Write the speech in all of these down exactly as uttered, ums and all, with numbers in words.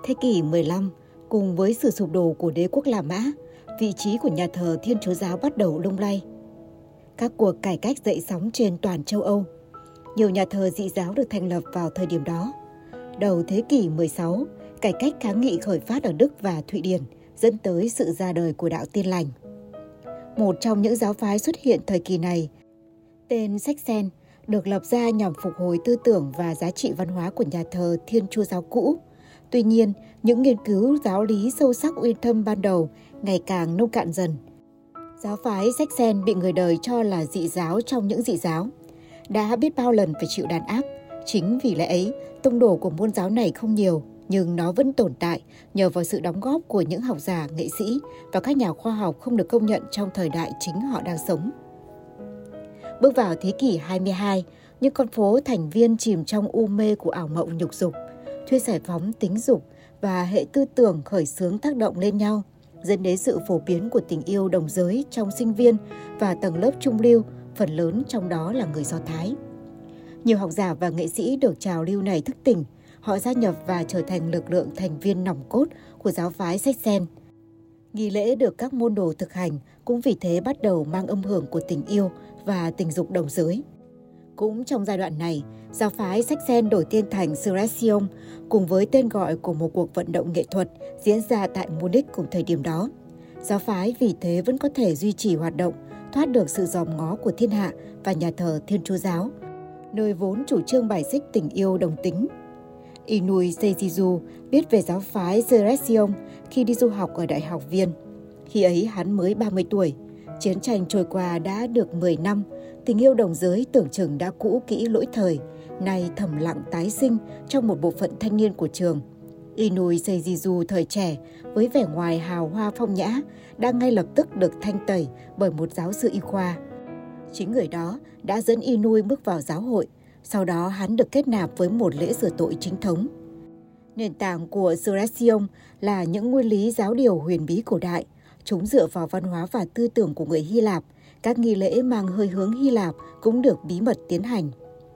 Thế kỷ mười lăm, cùng với sự sụp đổ của đế quốc La Mã, vị trí của nhà thờ Thiên Chúa giáo bắt đầu lung lay. Các cuộc cải cách dậy sóng trên toàn châu Âu. Nhiều nhà thờ dị giáo được thành lập vào thời điểm đó. Đầu thế kỷ mười sáu, cải cách kháng nghị khởi phát ở Đức và Thụy Điển, dẫn tới sự ra đời của đạo Tin lành. Một trong những giáo phái xuất hiện thời kỳ này, tên Sachsen, được lập ra nhằm phục hồi tư tưởng và giá trị văn hóa của nhà thờ Thiên Chúa giáo cũ. Tuy nhiên, những nghiên cứu giáo lý sâu sắc uyên thâm ban đầu ngày càng nông cạn dần. Giáo phái Sachsen bị người đời cho là dị giáo trong những dị giáo. Đã biết bao lần phải chịu đàn áp. Chính vì lẽ ấy, tông đồ của môn giáo này không nhiều, nhưng nó vẫn tồn tại nhờ vào sự đóng góp của những học giả, nghệ sĩ và các nhà khoa học không được công nhận trong thời đại chính họ đang sống. Bước vào thế kỷ hai mươi hai, những con phố thành viên chìm trong u mê của ảo mộng nhục dục, thuyết giải phóng tính dục và hệ tư tưởng khởi xướng tác động lên nhau, dẫn đến sự phổ biến của tình yêu đồng giới trong sinh viên và tầng lớp trung lưu, phần lớn trong đó là người Do Thái. Nhiều học giả và nghệ sĩ được trào lưu này thức tỉnh, họ gia nhập và trở thành lực lượng thành viên nòng cốt của giáo phái Sachsen. Nghi lễ được các môn đồ thực hành cũng vì thế bắt đầu mang âm hưởng của tình yêu và tình dục đồng giới. Cũng trong giai đoạn này, giáo phái Sachsen đổi tên thành Siresium cùng với tên gọi của một cuộc vận động nghệ thuật diễn ra tại Munich cùng thời điểm đó. Giáo phái vì thế vẫn có thể duy trì hoạt động, thoát được sự dòm ngó của thiên hạ và nhà thờ Thiên Chúa giáo, nơi vốn chủ trương bài xích tình yêu đồng tính. Inui Seijizu biết về giáo phái Siresium khi đi du học ở Đại học Viên. Khi ấy hắn mới ba mươi tuổi. Chiến tranh trôi qua đã được mười năm, tình yêu đồng giới tưởng chừng đã cũ kỹ lỗi thời, nay thầm lặng tái sinh trong một bộ phận thanh niên của trường. Inui Seijizu thời trẻ, với vẻ ngoài hào hoa phong nhã, đã ngay lập tức được thanh tẩy bởi một giáo sư y khoa. Chính người đó đã dẫn Inui bước vào giáo hội, sau đó hắn được kết nạp với một lễ rửa tội chính thống. Nền tảng của Siresium là những nguyên lý giáo điều huyền bí cổ đại. Chúng dựa vào văn hóa và tư tưởng của người Hy Lạp. Các nghi lễ mang hơi hướng Hy Lạp cũng được bí mật tiến hành.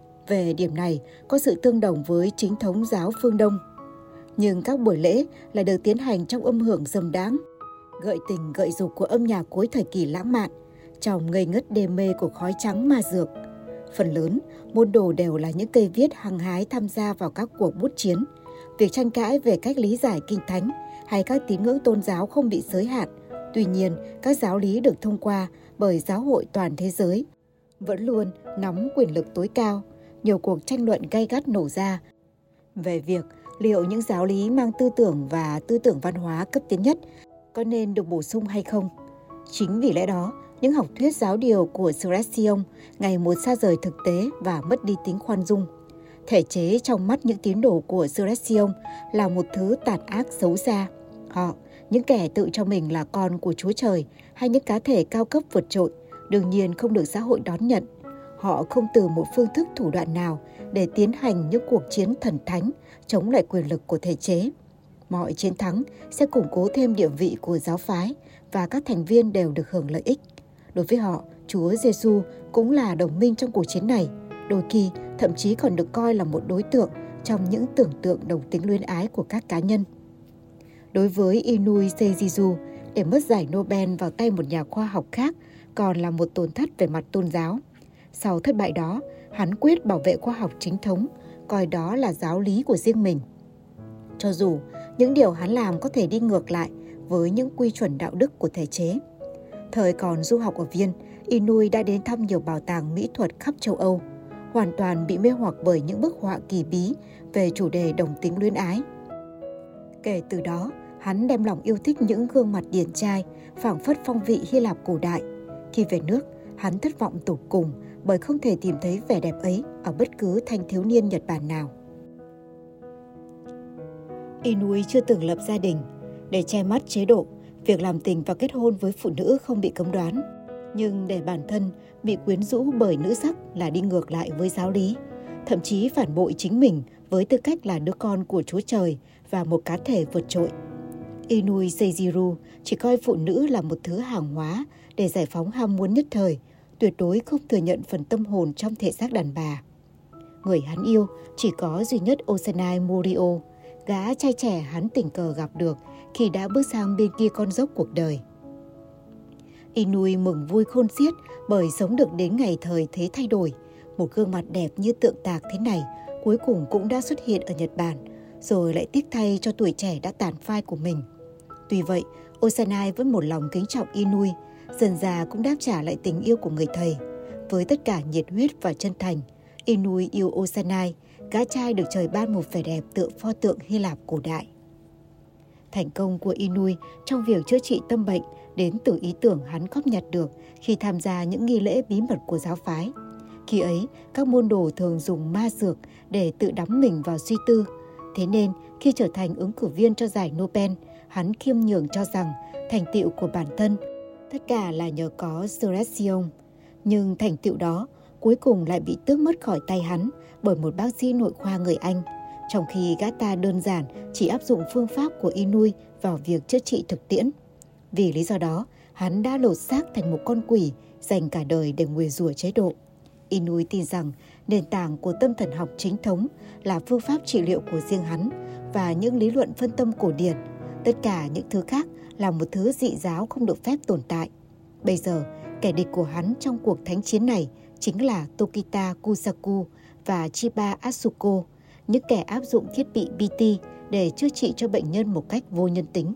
Về điểm này, có sự tương đồng với chính thống giáo phương Đông. Nhưng các buổi lễ lại được tiến hành trong âm hưởng dâm đãng, gợi tình gợi dục của âm nhạc cuối thời kỳ lãng mạn, trong ngây ngất đê mê của khói trắng ma dược. Phần lớn, môn đồ đều là những cây viết hăng hái tham gia vào các cuộc bút chiến. Việc tranh cãi về cách lý giải kinh thánh hay các tín ngưỡng tôn giáo không bị giới hạn. Tuy nhiên, các giáo lý được thông qua bởi giáo hội toàn thế giới vẫn luôn nắm quyền lực tối cao. Nhiều cuộc tranh luận gay gắt nổ ra về việc liệu những giáo lý mang tư tưởng và tư tưởng văn hóa cấp tiến nhất có nên được bổ sung hay không. Chính vì lẽ đó, những học thuyết giáo điều của Siresium ngày một xa rời thực tế và mất đi tính khoan dung. Thể chế trong mắt những tín đồ của Siresium là một thứ tàn ác xấu xa. Họ, những kẻ tự cho mình là con của Chúa Trời hay những cá thể cao cấp vượt trội, đương nhiên không được xã hội đón nhận. Họ không từ một phương thức thủ đoạn nào để tiến hành những cuộc chiến thần thánh chống lại quyền lực của thể chế. Mọi chiến thắng sẽ củng cố thêm địa vị của giáo phái và các thành viên đều được hưởng lợi ích. Đối với họ, Chúa Giêsu cũng là đồng minh trong cuộc chiến này, đôi khi thậm chí còn được coi là một đối tượng trong những tưởng tượng đồng tính luyến ái của các cá nhân. Đối với Inui Seijizu, để mất giải Nobel vào tay một nhà khoa học khác còn là một tổn thất về mặt tôn giáo. Sau thất bại đó, hắn quyết bảo vệ khoa học chính thống, coi đó là giáo lý của riêng mình. Cho dù những điều hắn làm có thể đi ngược lại với những quy chuẩn đạo đức của thể chế. Thời còn du học ở Viên, Inui đã đến thăm nhiều bảo tàng mỹ thuật khắp châu Âu, hoàn toàn bị mê hoặc bởi những bức họa kỳ bí về chủ đề đồng tính luyến ái. Kể từ đó, hắn đem lòng yêu thích những gương mặt điển trai, phảng phất phong vị Hy Lạp cổ đại. Khi về nước, hắn thất vọng tột cùng bởi không thể tìm thấy vẻ đẹp ấy ở bất cứ thanh thiếu niên Nhật Bản nào. Inui chưa từng lập gia đình. Để che mắt chế độ, việc làm tình và kết hôn với phụ nữ không bị cấm đoán. Nhưng để bản thân bị quyến rũ bởi nữ sắc là đi ngược lại với giáo lý, thậm chí phản bội chính mình với tư cách là đứa con của Chúa Trời và một cá thể vượt trội. Inui Seijiru chỉ coi phụ nữ là một thứ hàng hóa để giải phóng ham muốn nhất thời, tuyệt đối không thừa nhận phần tâm hồn trong thể xác đàn bà. Người hắn yêu chỉ có duy nhất Osanai Murio, gã trai trẻ hắn tình cờ gặp được khi đã bước sang bên kia con dốc cuộc đời. Inui mừng vui khôn xiết bởi sống được đến ngày thời thế thay đổi. Một gương mặt đẹp như tượng tạc thế này cuối cùng cũng đã xuất hiện ở Nhật Bản, rồi lại tiếc thay cho tuổi trẻ đã tàn phai của mình. Tuy vậy, Osanai vẫn một lòng kính trọng Inui, dần dà cũng đáp trả lại tình yêu của người thầy. Với tất cả nhiệt huyết và chân thành, Inui yêu Osanai, gã trai được trời ban một vẻ đẹp tựa pho tượng Hy Lạp cổ đại. Thành công của Inui trong việc chữa trị tâm bệnh đến từ ý tưởng hắn góp nhặt được khi tham gia những nghi lễ bí mật của giáo phái. Khi ấy, các môn đồ thường dùng ma dược để tự đắm mình vào suy tư. Thế nên, khi trở thành ứng cử viên cho giải Nobel, hắn khiêm nhường cho rằng thành tựu của bản thân tất cả là nhờ có Celestion. Nhưng thành tựu đó cuối cùng lại bị tước mất khỏi tay hắn bởi một bác sĩ nội khoa người Anh, trong khi gã ta đơn giản chỉ áp dụng phương pháp của Inui vào việc chữa trị thực tiễn. Vì lý do đó, hắn đã lột xác thành một con quỷ dành cả đời để nguyền rủa chế độ. Inui tin rằng nền tảng của tâm thần học chính thống là phương pháp trị liệu của riêng hắn và những lý luận phân tâm cổ điển. Tất cả những thứ khác là một thứ dị giáo không được phép tồn tại. Bây giờ, kẻ địch của hắn trong cuộc thánh chiến này chính là Tokita Kusaku và Chiba Asuko, những kẻ áp dụng thiết bị bê tê để chữa trị cho bệnh nhân một cách vô nhân tính.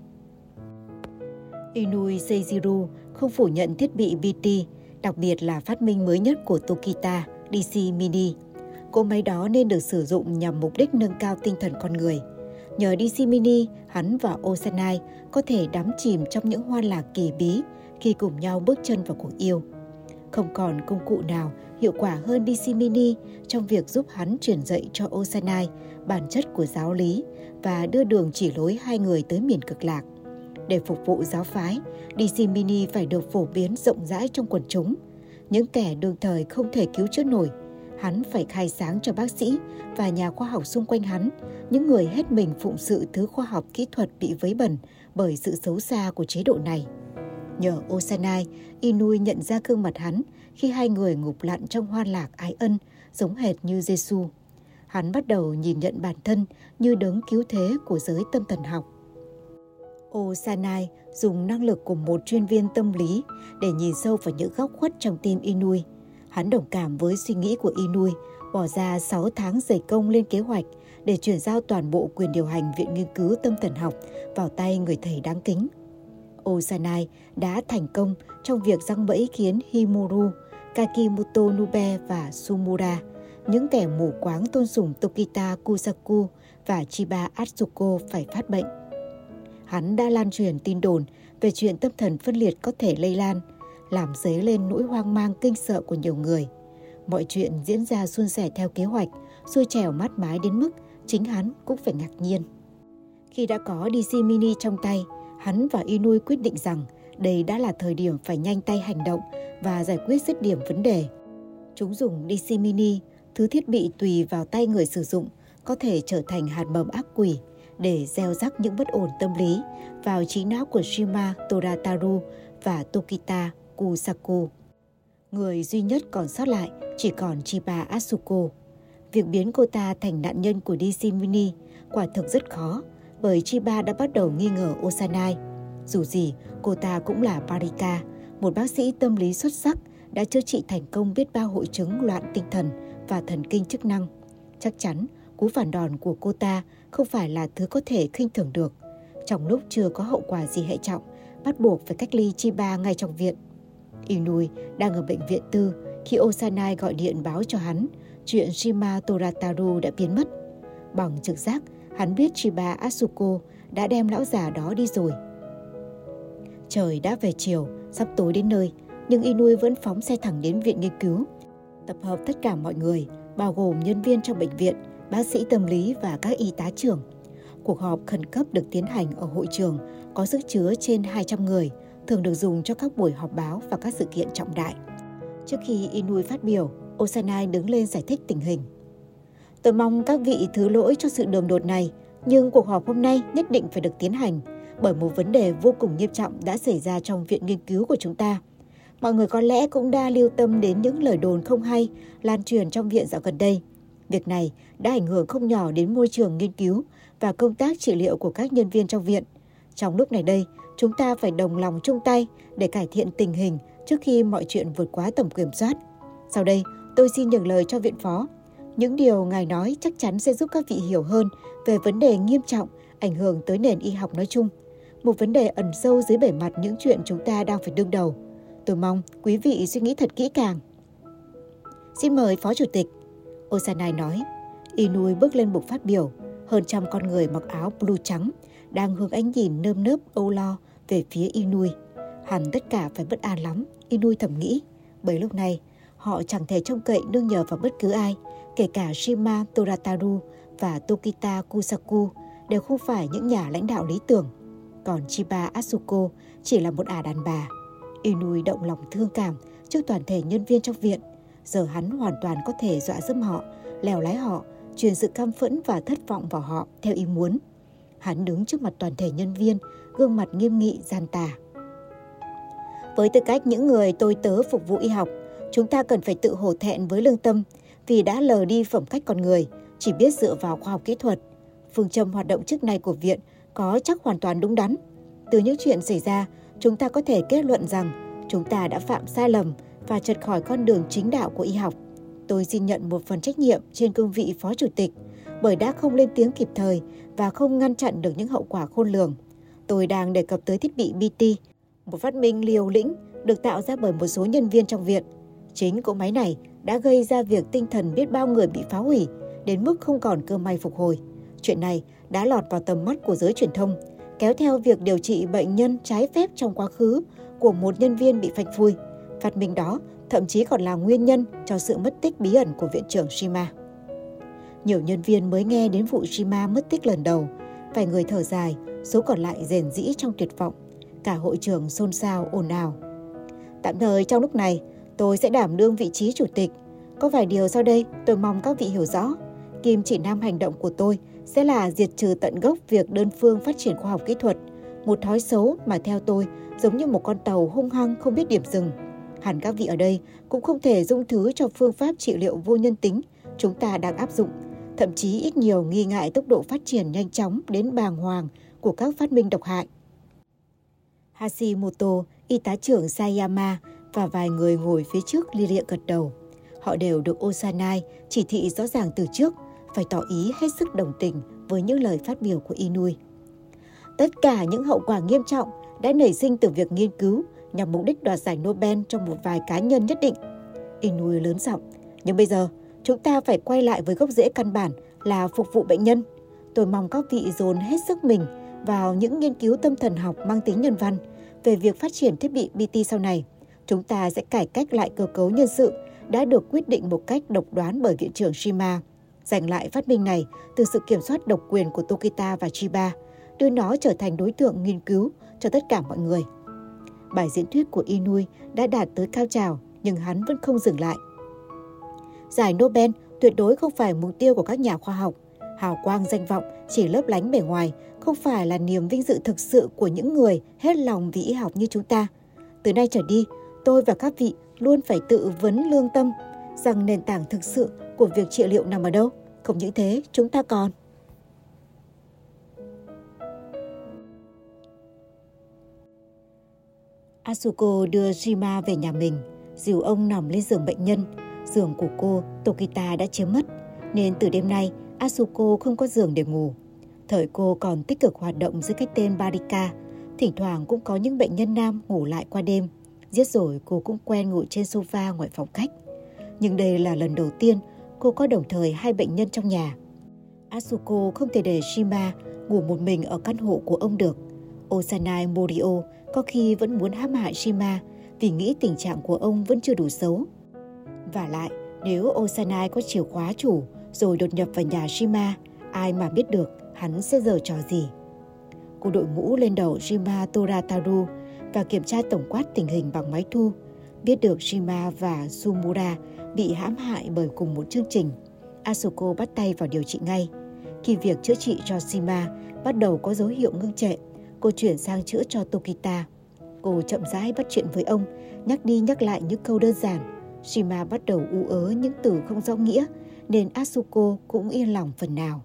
Inui Seijiro không phủ nhận thiết bị bê tê, đặc biệt là phát minh mới nhất của Tokita, đê xê Mini. Cỗ máy đó nên được sử dụng nhằm mục đích nâng cao tinh thần con người. Nhờ đê xê Mini, hắn và Osanai có thể đắm chìm trong những hoan lạc kỳ bí khi cùng nhau bước chân vào cuộc yêu. Không còn công cụ nào hiệu quả hơn đê xê Mini trong việc giúp hắn truyền dạy cho Osanai bản chất của giáo lý và đưa đường chỉ lối hai người tới miền cực lạc. Để phục vụ giáo phái, đê xê Mini phải được phổ biến rộng rãi trong quần chúng. Những kẻ đương thời không thể cứu chữa nổi, hắn phải khai sáng cho bác sĩ và nhà khoa học xung quanh hắn, những người hết mình phụng sự thứ khoa học kỹ thuật bị vấy bẩn bởi sự xấu xa của chế độ này. Nhờ Osanai, Inui nhận ra gương mặt hắn khi hai người ngụp lặn trong hoan lạc ái ân, giống hệt như Giêsu. Hắn bắt đầu nhìn nhận bản thân như đấng cứu thế của giới tâm thần học. Osanai dùng năng lực của một chuyên viên tâm lý để nhìn sâu vào những góc khuất trong tim Inui. Hắn đồng cảm với suy nghĩ của Inui, bỏ ra sáu tháng dày công lên kế hoạch để chuyển giao toàn bộ quyền điều hành Viện Nghiên cứu Tâm thần học vào tay người thầy đáng kính. Osanai đã thành công trong việc giăng bẫy khiến Himuro, Kakimoto Nube và Sumura, những kẻ mù quáng tôn sùng Tokita Kusaku và Chiba Asuko phải phát bệnh. Hắn đã lan truyền tin đồn về chuyện tâm thần phân liệt có thể lây lan, làm dấy lên nỗi hoang mang kinh sợ của nhiều người. Mọi chuyện diễn ra suôn sẻ theo kế hoạch, xuôi trèo mát mái đến mức chính hắn cũng phải ngạc nhiên. Khi đã có đê xê Mini trong tay, hắn và Inui quyết định rằng đây đã là thời điểm phải nhanh tay hành động và giải quyết dứt điểm vấn đề. Chúng dùng đê xê Mini, thứ thiết bị tùy vào tay người sử dụng, có thể trở thành hạt mầm ác quỷ để gieo rắc những bất ổn tâm lý vào trí não của Shima Torataru và Tokita Kusaku. Người duy nhất còn sót lại chỉ còn Chiba Asuko. Việc biến cô ta thành nạn nhân của đê xê Mini quả thực rất khó, bởi Chiba đã bắt đầu nghi ngờ Osanai. Dù gì, cô ta cũng là Parika, một bác sĩ tâm lý xuất sắc đã chữa trị thành công biết bao hội chứng loạn tinh thần và thần kinh chức năng. Chắc chắn, cú phản đòn của cô ta không phải là thứ có thể khinh thường được. Trong lúc chưa có hậu quả gì hệ trọng, bắt buộc phải cách ly Chiba ngay trong viện. Inui đang ở bệnh viện tư khi Osanai gọi điện báo cho hắn chuyện Shima Torataru đã biến mất. Bằng trực giác, hắn biết Chiba Asuko đã đem lão già đó đi rồi. Trời đã về chiều, sắp tối đến nơi, nhưng Inui vẫn phóng xe thẳng đến viện nghiên cứu, tập hợp tất cả mọi người, bao gồm nhân viên trong bệnh viện, bác sĩ tâm lý và các y tá trưởng. Cuộc họp khẩn cấp được tiến hành ở hội trường có sức chứa trên hai trăm người, thường được dùng cho các buổi họp báo và các sự kiện trọng đại. Trước khi Inui phát biểu, Osanai đứng lên giải thích tình hình. Tôi mong các vị thứ lỗi cho sự đường đột này, nhưng cuộc họp hôm nay nhất định phải được tiến hành bởi một vấn đề vô cùng nghiêm trọng đã xảy ra trong viện nghiên cứu của chúng ta. Mọi người có lẽ cũng đã lưu tâm đến những lời đồn không hay lan truyền trong viện dạo gần đây. Việc này đã ảnh hưởng không nhỏ đến môi trường nghiên cứu và công tác trị liệu của các nhân viên trong viện. Trong lúc này đây, chúng ta phải đồng lòng chung tay để cải thiện tình hình trước khi mọi chuyện vượt quá tầm kiểm soát. Sau đây, tôi xin nhường lời cho viện phó. Những điều ngài nói chắc chắn sẽ giúp các vị hiểu hơn về vấn đề nghiêm trọng ảnh hưởng tới nền y học nói chung. Một vấn đề ẩn sâu dưới bề mặt những chuyện chúng ta đang phải đương đầu. Tôi mong quý vị suy nghĩ thật kỹ càng. Xin mời Phó Chủ tịch. Osanai nói. Inui bước lên bục phát biểu. Hơn trăm con người mặc áo blue trắng đang hướng ánh nhìn nơm nớp âu lo về phía Inui. Hẳn tất cả phải bất an lắm, Inui thầm nghĩ. Bởi lúc này, họ chẳng thể trông cậy nương nhờ vào bất cứ ai, kể cả Shima Torataru và Tokita Kusaku đều không phải những nhà lãnh đạo lý tưởng. Còn Chiba Asuko chỉ là một ả đàn bà. Inui động lòng thương cảm trước toàn thể nhân viên trong viện. Giờ hắn hoàn toàn có thể dọa dẫm họ, lèo lái họ, truyền sự căm phẫn và thất vọng vào họ theo ý muốn. Hắn đứng trước mặt toàn thể nhân viên, gương mặt nghiêm nghị gian tà. Với tư cách những người tôi tớ phục vụ y học, chúng ta cần phải tự hổ thẹn với lương tâm vì đã lờ đi phẩm cách con người, chỉ biết dựa vào khoa học kỹ thuật. Phương châm hoạt động trước nay của viện có chắc hoàn toàn đúng đắn. Từ những chuyện xảy ra, chúng ta có thể kết luận rằng chúng ta đã phạm sai lầm và trật khỏi con đường chính đạo của y học. Tôi xin nhận một phần trách nhiệm trên cương vị Phó Chủ tịch bởi đã không lên tiếng kịp thời và không ngăn chặn được những hậu quả khôn lường. Tôi đang đề cập tới thiết bị bê tê, một phát minh liều lĩnh được tạo ra bởi một số nhân viên trong viện. Chính cỗ máy này đã gây ra việc tinh thần biết bao người bị phá hủy đến mức không còn cơ may phục hồi. Chuyện này đã lọt vào tầm mắt của giới truyền thông, kéo theo việc điều trị bệnh nhân trái phép trong quá khứ của một nhân viên bị phanh phui. Phát minh đó thậm chí còn là nguyên nhân cho sự mất tích bí ẩn của viện trưởng Shima. Nhiều nhân viên mới nghe đến vụ Shima mất tích lần đầu, vài người thở dài, số còn lại rền rĩ trong tuyệt vọng. Cả hội trường xôn xao ồn ào. Tạm thời trong lúc này, tôi sẽ đảm đương vị trí chủ tịch. Có vài điều sau đây tôi mong các vị hiểu rõ. Kim chỉ nam hành động của tôi sẽ là diệt trừ tận gốc việc đơn phương phát triển khoa học kỹ thuật, một thói xấu mà theo tôi giống như một con tàu hung hăng không biết điểm dừng. Hẳn các vị ở đây cũng không thể dung thứ cho phương pháp trị liệu vô nhân tính chúng ta đang áp dụng, thậm chí ít nhiều nghi ngại tốc độ phát triển nhanh chóng đến bàng hoàng của các phát minh độc hại. Hashimoto, y tá trưởng Sayama và vài người ngồi phía trước lia lịa gật đầu. Họ đều được Osanai chỉ thị rõ ràng từ trước, phải tỏ ý hết sức đồng tình với những lời phát biểu của Inui. Tất cả những hậu quả nghiêm trọng đã nảy sinh từ việc nghiên cứu nhằm mục đích đoạt giải Nobel cho một vài cá nhân nhất định. Inui lớn giọng, nhưng bây giờ chúng ta phải quay lại với gốc rễ căn bản là phục vụ bệnh nhân. Tôi mong các vị dồn hết sức mình vào những nghiên cứu tâm thần học mang tính nhân văn về việc phát triển thiết bị bê tê sau này. Chúng ta sẽ cải cách lại cơ cấu nhân sự đã được quyết định một cách độc đoán bởi viện trưởng Shima, giành lại phát minh này từ sự kiểm soát độc quyền của Tokita và Chiba, đưa nó trở thành đối tượng nghiên cứu cho tất cả mọi người. Bài diễn thuyết của Inui đã đạt tới cao trào, nhưng hắn vẫn không dừng lại. Giải Nobel tuyệt đối không phải mục tiêu của các nhà khoa học. Hào quang danh vọng chỉ lấp lánh bề ngoài không phải là niềm vinh dự thực sự của những người hết lòng vì y học như chúng ta. Từ nay trở đi, tôi và các vị luôn phải tự vấn lương tâm rằng nền tảng thực sự của việc trị liệu nằm ở đâu. Không những thế, chúng ta còn... Asuko đưa Shima về nhà mình, dìu ông nằm lên giường bệnh nhân. Giường của cô, Tokita đã chiếm mất, nên từ đêm nay Asuko không có giường để ngủ. Thời cô còn tích cực hoạt động dưới cái tên Barika, thỉnh thoảng cũng có những bệnh nhân nam ngủ lại qua đêm. Giết rồi cô cũng quen ngủ trên sofa ngoài phòng khách. Nhưng đây là lần đầu tiên cô có đồng thời hai bệnh nhân trong nhà. Asuko không thể để Shima ngủ một mình ở căn hộ của ông được. Osanai Morio có khi vẫn muốn hãm hại Shima vì nghĩ tình trạng của ông vẫn chưa đủ xấu. Vả lại, nếu Osanai có chìa khóa chủ rồi đột nhập vào nhà Shima, ai mà biết được hắn sẽ giở trò gì. Cô đội mũ lên đầu Shima Torataru và kiểm tra tổng quát tình hình bằng máy thu. Biết được Shima và Sumura bị hãm hại bởi cùng một chương trình, Asuko bắt tay vào điều trị ngay. Khi việc chữa trị cho Shima bắt đầu có dấu hiệu ngưng trệ, cô chuyển sang chữa cho Tokita. Cô chậm rãi bắt chuyện với ông, nhắc đi nhắc lại những câu đơn giản. Shima bắt đầu ú ớ những từ không rõ nghĩa, nên Asuko cũng yên lòng phần nào.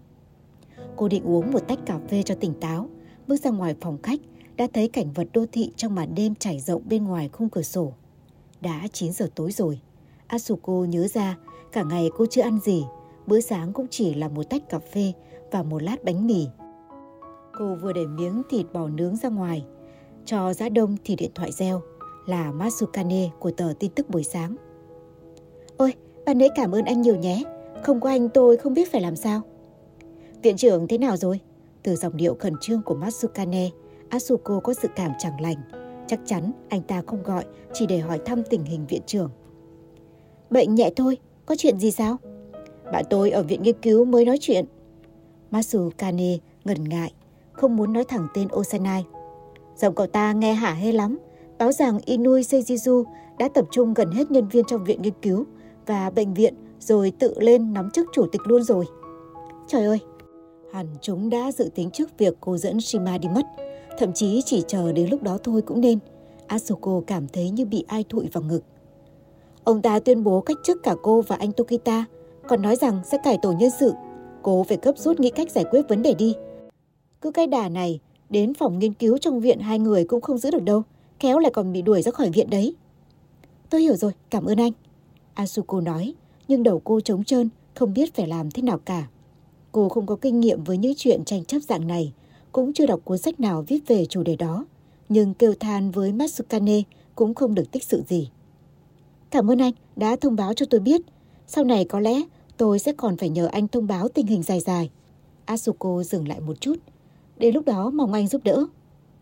Cô định uống một tách cà phê cho tỉnh táo, bước ra ngoài phòng khách đã thấy cảnh vật đô thị trong màn đêm trải rộng bên ngoài khung cửa sổ. Đã chín giờ tối rồi. Asuko nhớ ra cả ngày cô chưa ăn gì, bữa sáng cũng chỉ là một tách cà phê và một lát bánh mì. Cô vừa để miếng thịt bò nướng ra ngoài, cho giã đông thì điện thoại reo, là Matsukane của tờ tin tức buổi sáng. Ôi, ban nãy cảm ơn anh nhiều nhé, không có anh tôi không biết phải làm sao. Viện trưởng thế nào rồi? Từ giọng điệu khẩn trương của Matsukane, Asuko có dự cảm chẳng lành. Chắc chắn anh ta không gọi chỉ để hỏi thăm tình hình viện trưởng. Bệnh nhẹ thôi, có chuyện gì sao? Bạn tôi ở viện nghiên cứu mới nói chuyện. Matsukane ngần ngại, không muốn nói thẳng tên Osanai. Giọng cậu ta nghe hả hê lắm, báo rằng Inui Seijizu đã tập trung gần hết nhân viên trong viện nghiên cứu và bệnh viện rồi tự lên nắm chức chủ tịch luôn rồi. Trời ơi, hẳn chúng đã dự tính trước việc cô dẫn Shima đi mất, thậm chí chỉ chờ đến lúc đó thôi cũng nên. Asuko cảm thấy như bị ai thụi vào ngực. Ông ta tuyên bố cách chức cả cô và anh Tokita, còn nói rằng sẽ cải tổ nhân sự. Cô phải gấp rút nghĩ cách giải quyết vấn đề đi. Cứ cái đà này, đến phòng nghiên cứu trong viện hai người cũng không giữ được đâu, khéo lại còn bị đuổi ra khỏi viện đấy. Tôi hiểu rồi, cảm ơn anh. Asuko nói, nhưng đầu cô trống trơn, không biết phải làm thế nào cả. Cô không có kinh nghiệm với những chuyện tranh chấp dạng này, cũng chưa đọc cuốn sách nào viết về chủ đề đó. Nhưng kêu than với Matsukane cũng không được tích sự gì. Cảm ơn anh đã thông báo cho tôi biết. Sau này có lẽ tôi sẽ còn phải nhờ anh thông báo tình hình dài dài. Asuko dừng lại một chút. Đến lúc đó mong anh giúp đỡ.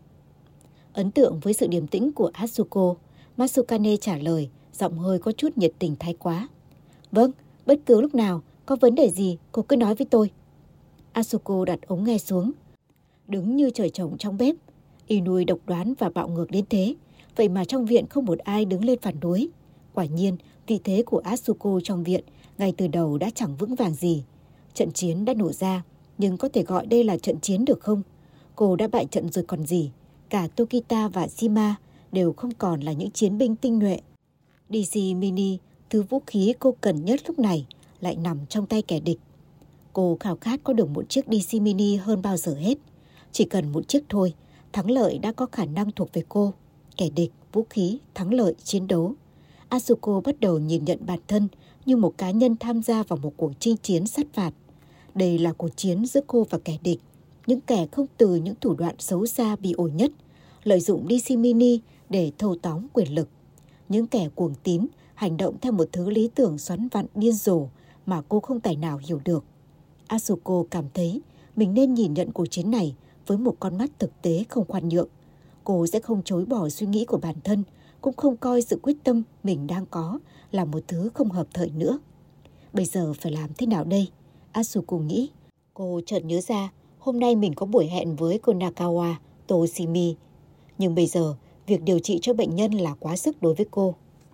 Ấn tượng với sự điềm tĩnh của Asuko, Matsukane trả lời, giọng hơi có chút nhiệt tình thái quá. Vâng, bất cứ lúc nào, có vấn đề gì cô cứ nói với tôi. Asuko đặt ống nghe xuống. Đứng như trời trồng trong bếp. Inui độc đoán và bạo ngược đến thế, vậy mà trong viện không một ai đứng lên phản đối. Quả nhiên, vị thế của Asuko trong viện ngay từ đầu đã chẳng vững vàng gì. Trận chiến đã nổ ra, nhưng có thể gọi đây là trận chiến được không? Cô đã bại trận rồi còn gì. Cả Tokita và Shima đều không còn là những chiến binh tinh nhuệ. đê xê Mini, thứ vũ khí cô cần nhất lúc này, lại nằm trong tay kẻ địch. Cô khao khát có được một chiếc đê xê Mini hơn bao giờ hết. Chỉ cần một chiếc thôi, thắng lợi đã có khả năng thuộc về cô. Kẻ địch, vũ khí, thắng lợi, chiến đấu. Asuko bắt đầu nhìn nhận bản thân như một cá nhân tham gia vào một cuộc chinh chiến sát phạt. Đây là cuộc chiến giữa cô và kẻ địch. Những kẻ không từ những thủ đoạn xấu xa bị ổi nhất, lợi dụng đê xê Mini để thâu tóm quyền lực. Những kẻ cuồng tín, hành động theo một thứ lý tưởng xoắn vặn điên rồ mà cô không tài nào hiểu được. Asuko cảm thấy mình nên nhìn nhận cuộc chiến này với một con mắt thực tế không khoan nhượng. Cô sẽ không chối bỏ suy nghĩ của bản thân, cũng không coi sự quyết tâm mình đang có là một thứ không hợp thời nữa. Bây giờ phải làm thế nào đây? Asuko nghĩ. Cô chợt nhớ ra hôm nay mình có buổi hẹn với Konakawa Toshimi. Nhưng bây giờ việc điều trị cho bệnh nhân là quá sức đối với cô.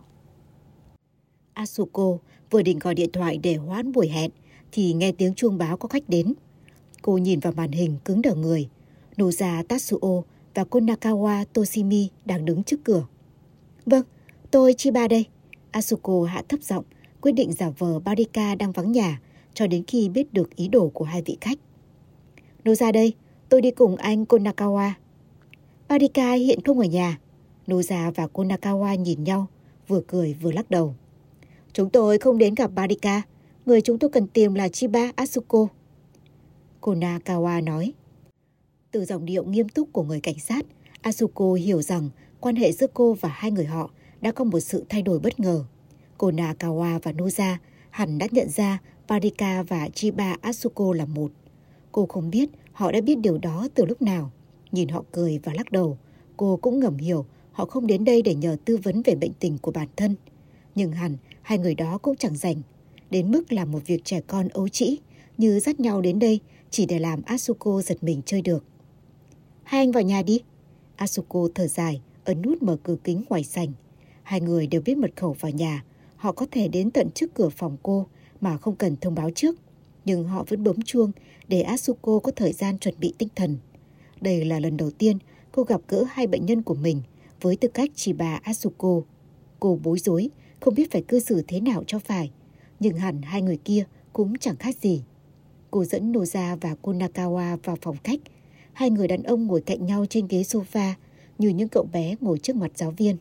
Asuko vừa định gọi điện thoại để hoãn buổi hẹn thì nghe tiếng chuông báo có khách đến. Cô nhìn vào màn hình cứng đờ người. Noza Tatsuo và Konakawa Toshimi đang đứng trước cửa. Vâng, tôi Chiba đây. Asuko hạ thấp giọng, quyết định giả vờ Barika đang vắng nhà cho đến khi biết được ý đồ của hai vị khách. Noza đây, tôi đi cùng anh Konakawa. Barika hiện không ở nhà. Noza và Konakawa nhìn nhau, vừa cười vừa lắc đầu. Chúng tôi không đến gặp Barika, người chúng tôi cần tìm là Chiba Asuko. Konakawa nói. Từ giọng điệu nghiêm túc của người cảnh sát, Asuko hiểu rằng quan hệ giữa cô và hai người họ đã có một sự thay đổi bất ngờ. Konakawa và Noza hẳn đã nhận ra Barika và Chiba Asuko là một. Cô không biết họ đã biết điều đó từ lúc nào. Nhìn họ cười và lắc đầu, cô cũng ngầm hiểu họ không đến đây để nhờ tư vấn về bệnh tình của bản thân. Nhưng hẳn hai người đó cũng chẳng rảnh, đến mức làm một việc trẻ con ấu trĩ như dắt nhau đến đây chỉ để làm Asuko giật mình chơi được. Hai anh vào nhà đi. Asuko thở dài, ấn nút mở cửa kính ngoài sảnh. Hai người đều biết mật khẩu vào nhà. Họ có thể đến tận trước cửa phòng cô mà không cần thông báo trước. Nhưng họ vẫn bấm chuông để Asuko có thời gian chuẩn bị tinh thần. Đây là lần đầu tiên cô gặp gỡ hai bệnh nhân của mình với tư cách Chiba Asuko. Cô bối rối, không biết phải cư xử thế nào cho phải. Nhưng hẳn hai người kia cũng chẳng khác gì. Cô dẫn Noza và Konakawa vào phòng khách. Hai người đàn ông ngồi cạnh nhau trên ghế sofa như những cậu bé ngồi trước mặt giáo viên.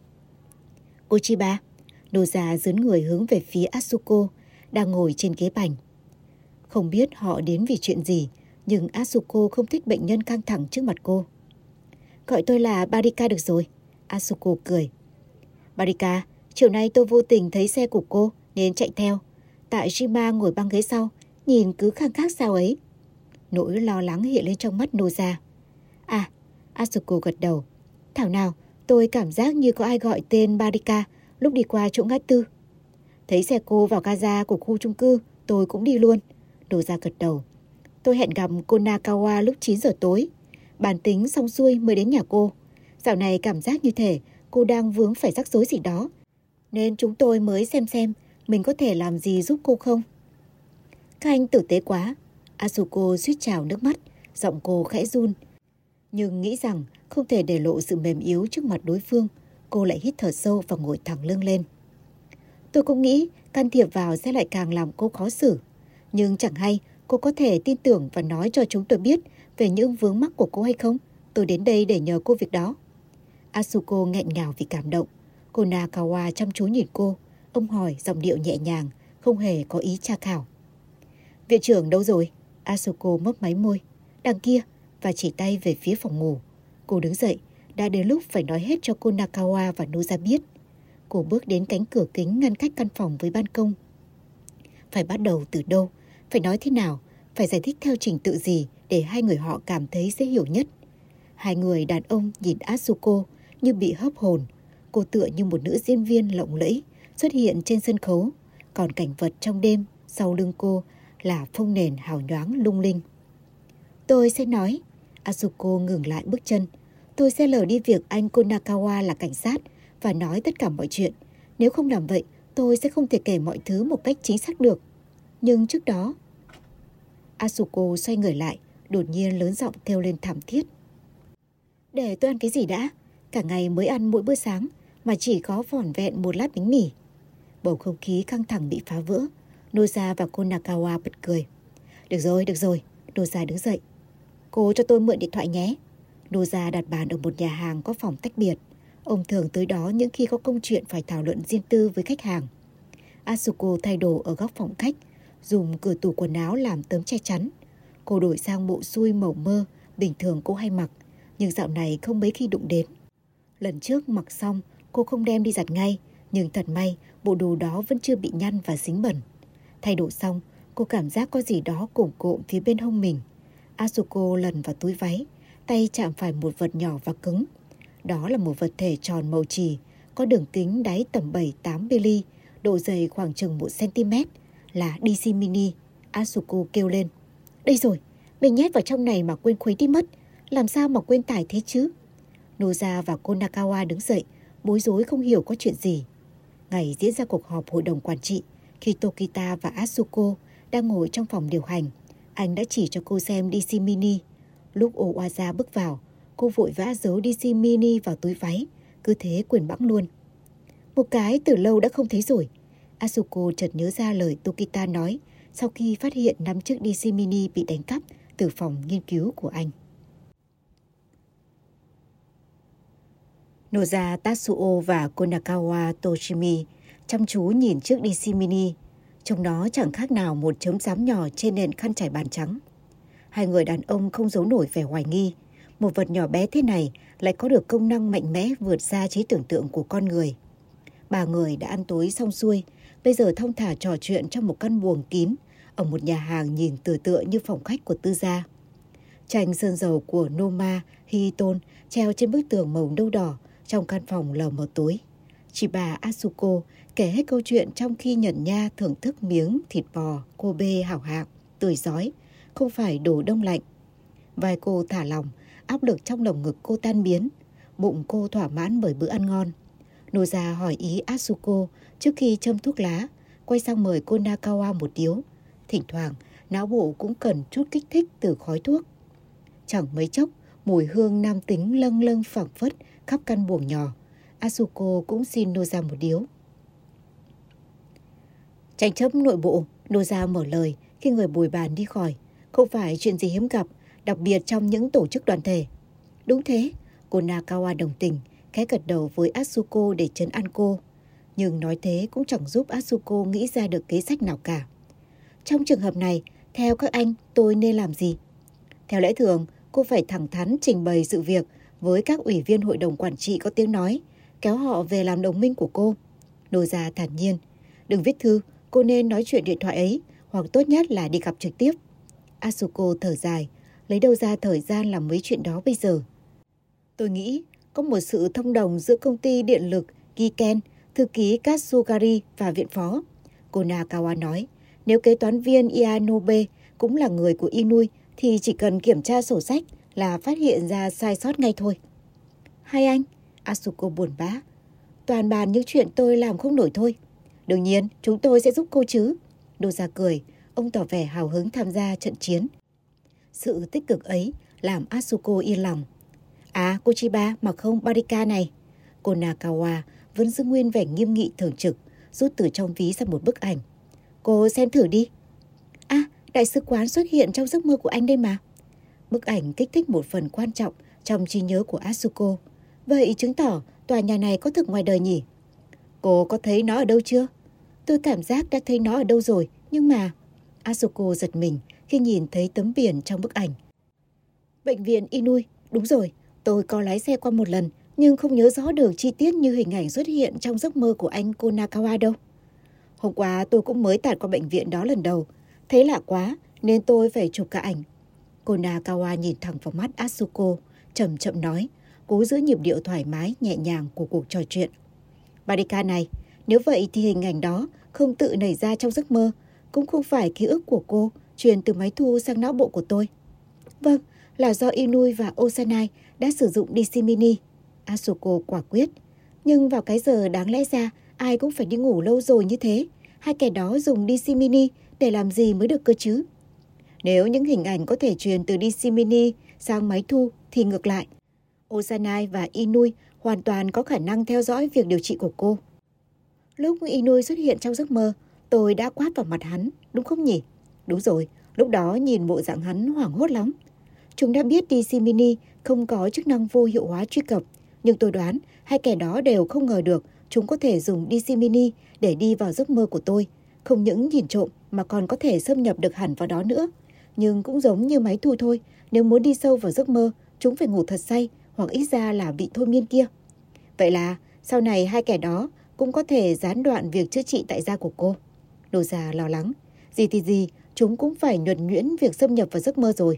Cô Chiba, Noza dướn người hướng về phía Asuko đang ngồi trên ghế bành. Không biết họ đến vì chuyện gì, nhưng Asuko không thích bệnh nhân căng thẳng trước mặt cô. Gọi tôi là Barika được rồi, Asuko cười. Barika, chiều nay tôi vô tình thấy xe của cô nên chạy theo. Tại Shima ngồi băng ghế sau, nhìn cứ khăng khắc sao ấy. Nỗi lo lắng hiện lên trong mắt Noza. À, Asuko gật đầu. Thảo nào, tôi cảm giác như có ai gọi tên Barika lúc đi qua chỗ ngã tư. Thấy xe cô vào gaza của khu chung cư, tôi cũng đi luôn. Noza gật đầu. Tôi hẹn gặp Konakawa lúc chín giờ tối. Bàn tính xong xuôi mới đến nhà cô. Dạo này cảm giác như thể cô đang vướng phải rắc rối gì đó, nên chúng tôi mới xem xem mình có thể làm gì giúp cô không. Các anh tử tế quá. Asuko suýt trào nước mắt, giọng cô khẽ run. Nhưng nghĩ rằng không thể để lộ sự mềm yếu trước mặt đối phương, cô lại hít thở sâu và ngồi thẳng lưng lên. Tôi cũng nghĩ can thiệp vào sẽ lại càng làm cô khó xử. Nhưng chẳng hay cô có thể tin tưởng và nói cho chúng tôi biết về những vướng mắc của cô hay không? Tôi đến đây để nhờ cô việc đó. Asuko nghẹn ngào vì cảm động. Konakawa chăm chú nhìn cô. Ông hỏi giọng điệu nhẹ nhàng, không hề có ý tra khảo. Viện trưởng đâu rồi? Asuko mấp máy môi. Đằng kia, và chỉ tay về phía phòng ngủ. Cô đứng dậy, đã đến lúc phải nói hết cho Konakawa và Noza biết. Cô bước đến cánh cửa kính ngăn cách căn phòng với ban công. Phải bắt đầu từ đâu? Phải nói thế nào? Phải giải thích theo trình tự gì để hai người họ cảm thấy dễ hiểu nhất? Hai người đàn ông nhìn Asuko như bị hớp hồn. Cô tựa như một nữ diễn viên lộng lẫy xuất hiện trên sân khấu. Còn cảnh vật trong đêm sau lưng cô là phông nền hào nhoáng lung linh. Tôi sẽ nói. Asuko ngừng lại bước chân. Tôi sẽ lờ đi việc anh Konakawa là cảnh sát và nói tất cả mọi chuyện. Nếu không làm vậy, tôi sẽ không thể kể mọi thứ một cách chính xác được. Nhưng trước đó... Asuko xoay người lại, đột nhiên lớn giọng kêu lên thảm thiết. Để tôi ăn cái gì đã? Cả ngày mới ăn mỗi bữa sáng mà chỉ có vỏn vẹn một lát bánh mì. Bầu không khí căng thẳng bị phá vỡ. Noza và Konakawa bật cười. Được rồi, được rồi. Noza đứng dậy. Cô cho tôi mượn điện thoại nhé. Noza đặt bàn ở một nhà hàng có phòng tách biệt. Ông thường tới đó những khi có công chuyện phải thảo luận riêng tư với khách hàng. Asuko thay đồ ở góc phòng khách, dùng cửa tủ quần áo làm tấm che chắn. Cô đổi sang bộ xui màu mơ, bình thường cô hay mặc, nhưng dạo này không mấy khi đụng đến. Lần trước mặc xong, cô không đem đi giặt ngay, nhưng thật may bộ đồ đó vẫn chưa bị nhăn và dính bẩn. Thay đồ xong, cô cảm giác có gì đó cộm cộm phía bên hông mình. Asuko lần vào túi váy, tay chạm phải một vật nhỏ và cứng. Đó là một vật thể tròn màu chì, có đường kính đáy tầm bảy tám mi-li-mét, độ dày khoảng chừng một xăng-ti-mét, là đê xê Mini. Asuko kêu lên. Đây rồi, mình nhét vào trong này mà quên khuấy đi mất. Làm sao mà quên tải thế chứ? Noza và Konakawa đứng dậy, bối rối không hiểu có chuyện gì. Ngày diễn ra cuộc họp hội đồng quản trị, khi Tokita và Asuko đang ngồi trong phòng điều hành, anh đã chỉ cho cô xem đê xê Mini. Lúc Owaza bước vào, cô vội vã giấu đê xê Mini vào túi váy, cứ thế quên bẵng luôn. Một cái từ lâu đã không thấy rồi. Asuko chợt nhớ ra lời Tokita nói sau khi phát hiện năm chiếc đê xê Mini bị đánh cắp từ phòng nghiên cứu của anh. Noza, Tatsuo và Konakawa Toshimi chăm chú nhìn chiếc đê xê Mini. Trông nó chẳng khác nào một chấm xám nhỏ trên nền khăn trải bàn trắng. Hai người đàn ông không giấu nổi vẻ hoài nghi. Một vật nhỏ bé thế này lại có được công năng mạnh mẽ vượt xa trí tưởng tượng của con người. Ba người đã ăn tối xong xuôi, bây giờ thong thả trò chuyện trong một căn buồng kín ở một nhà hàng nhìn tựa tựa như phòng khách của tư gia. Tranh sơn dầu của Noma Hiton treo trên bức tường màu nâu đỏ trong căn phòng lờ mờ tối. Chiba Asuko kể hết câu chuyện trong khi nhẩn nha thưởng thức miếng thịt bò Kobe hảo hạng, tươi rói, không phải đồ đông lạnh. Vai cô thả lỏng, áp lực trong lồng ngực cô tan biến, bụng cô thỏa mãn bởi bữa ăn ngon. Noza hỏi ý Asuko trước khi châm thuốc lá, quay sang mời Konakawa một điếu. Thỉnh thoảng, não bộ cũng cần chút kích thích từ khói thuốc. Chẳng mấy chốc, mùi hương nam tính lâng lâng phảng phất khắp căn buồng nhỏ. Asuko cũng xin Noza một điếu. Tranh chấp nội bộ, Noza mở lời khi người bồi bàn đi khỏi. Không phải chuyện gì hiếm gặp, đặc biệt trong những tổ chức đoàn thể. Đúng thế, Konakawa đồng tình, khẽ gật đầu với Atsuko để trấn an cô. Nhưng nói thế cũng chẳng giúp Atsuko nghĩ ra được kế sách nào cả. Trong trường hợp này, theo các anh, tôi nên làm gì? Theo lẽ thường, cô phải thẳng thắn trình bày sự việc với các ủy viên hội đồng quản trị có tiếng nói, kéo họ về làm đồng minh của cô. Noza thản nhiên, đừng viết thư, cô nên nói chuyện điện thoại ấy, hoặc tốt nhất là đi gặp trực tiếp. Atsuko thở dài, lấy đâu ra thời gian làm mấy chuyện đó bây giờ. Tôi nghĩ có một sự thông đồng giữa công ty điện lực Giken, thư ký Katsugari và viện phó. Konakawa nói, nếu kế toán viên Ianobe cũng là người của Inui thì chỉ cần kiểm tra sổ sách là phát hiện ra sai sót ngay thôi. Hai anh, Atsuko buồn bã, toàn bàn những chuyện tôi làm không nổi thôi. Đương nhiên, chúng tôi sẽ giúp cô chứ. Noza cười, ông tỏ vẻ hào hứng tham gia trận chiến. Sự tích cực ấy làm Atsuko yên lòng. À, cô Chiba mặc không Barika này. Konakawa vẫn giữ nguyên vẻ nghiêm nghị thường trực, rút từ trong ví ra một bức ảnh. Cô xem thử đi. À, đại sứ quán xuất hiện trong giấc mơ của anh đây mà. Bức ảnh kích thích một phần quan trọng trong trí nhớ của Atsuko. Vậy chứng tỏ tòa nhà này có thực ngoài đời nhỉ? Cô có thấy nó ở đâu chưa? Tôi cảm giác đã thấy nó ở đâu rồi, nhưng mà... Atsuko giật mình khi nhìn thấy tấm biển trong bức ảnh. Bệnh viện Inui, đúng rồi, tôi có lái xe qua một lần, nhưng không nhớ rõ được chi tiết như hình ảnh xuất hiện trong giấc mơ của anh Konakawa đâu. Hôm qua tôi cũng mới tạt qua bệnh viện đó lần đầu, thấy lạ quá nên tôi phải chụp cả ảnh. Konakawa nhìn thẳng vào mắt Atsuko, chậm chậm nói, cố giữ nhịp điệu thoải mái, nhẹ nhàng của cuộc trò chuyện. Barika này, nếu vậy thì hình ảnh đó không tự nảy ra trong giấc mơ, cũng không phải ký ức của cô truyền từ máy thu sang não bộ của tôi. Vâng, là do Inui và Osanai đã sử dụng đê xê mini. Atsuko quả quyết. Nhưng vào cái giờ đáng lẽ ra ai cũng phải đi ngủ lâu rồi như thế, hai kẻ đó dùng đê xê mini để làm gì mới được cơ chứ? Nếu những hình ảnh có thể truyền từ đê xê mini sang máy thu thì ngược lại. Osanai và Inui hoàn toàn có khả năng theo dõi việc điều trị của cô. Lúc Inui xuất hiện trong giấc mơ, tôi đã quát vào mặt hắn, đúng không nhỉ? Đúng rồi, lúc đó nhìn bộ dạng hắn hoảng hốt lắm. Chúng đã biết đê xê mini không có chức năng vô hiệu hóa truy cập, nhưng tôi đoán hai kẻ đó đều không ngờ được chúng có thể dùng đê xê mini để đi vào giấc mơ của tôi. Không những nhìn trộm mà còn có thể xâm nhập được hẳn vào đó nữa. Nhưng cũng giống như máy thu thôi, nếu muốn đi sâu vào giấc mơ, chúng phải ngủ thật say hoặc ít ra là bị thôi miên kia. Vậy là sau này hai kẻ đó cũng có thể gián đoạn việc chữa trị tại gia của cô. Noza lo lắng, gì thì gì, chúng cũng phải nhuần nhuyễn việc xâm nhập vào giấc mơ rồi.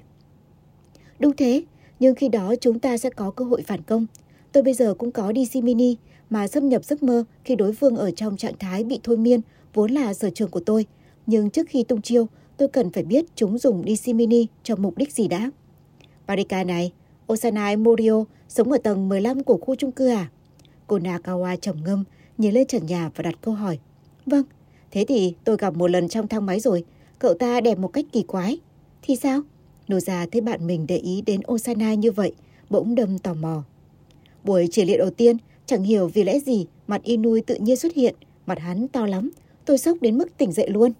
Đúng thế, nhưng khi đó chúng ta sẽ có cơ hội phản công. Tôi bây giờ cũng có đê xê mini mà xâm nhập giấc mơ khi đối phương ở trong trạng thái bị thôi miên vốn là sở trường của tôi. Nhưng trước khi tung chiêu, tôi cần phải biết chúng dùng đê xê mini cho mục đích gì đã. Barika này, Osanai Morio sống ở tầng mười lăm của khu chung cư à? Konakawa trầm ngâm, nhìn lên trần nhà và đặt câu hỏi. Vâng, thế thì tôi gặp một lần trong thang máy rồi. Cậu ta đẹp một cách kỳ quái. Thì sao? Noza thấy bạn mình để ý đến Osanai như vậy, bỗng đâm tò mò. Buổi chỉ luyện đầu tiên, chẳng hiểu vì lẽ gì mặt Inui tự nhiên xuất hiện. Mặt hắn to lắm, tôi sốc đến mức tỉnh dậy luôn.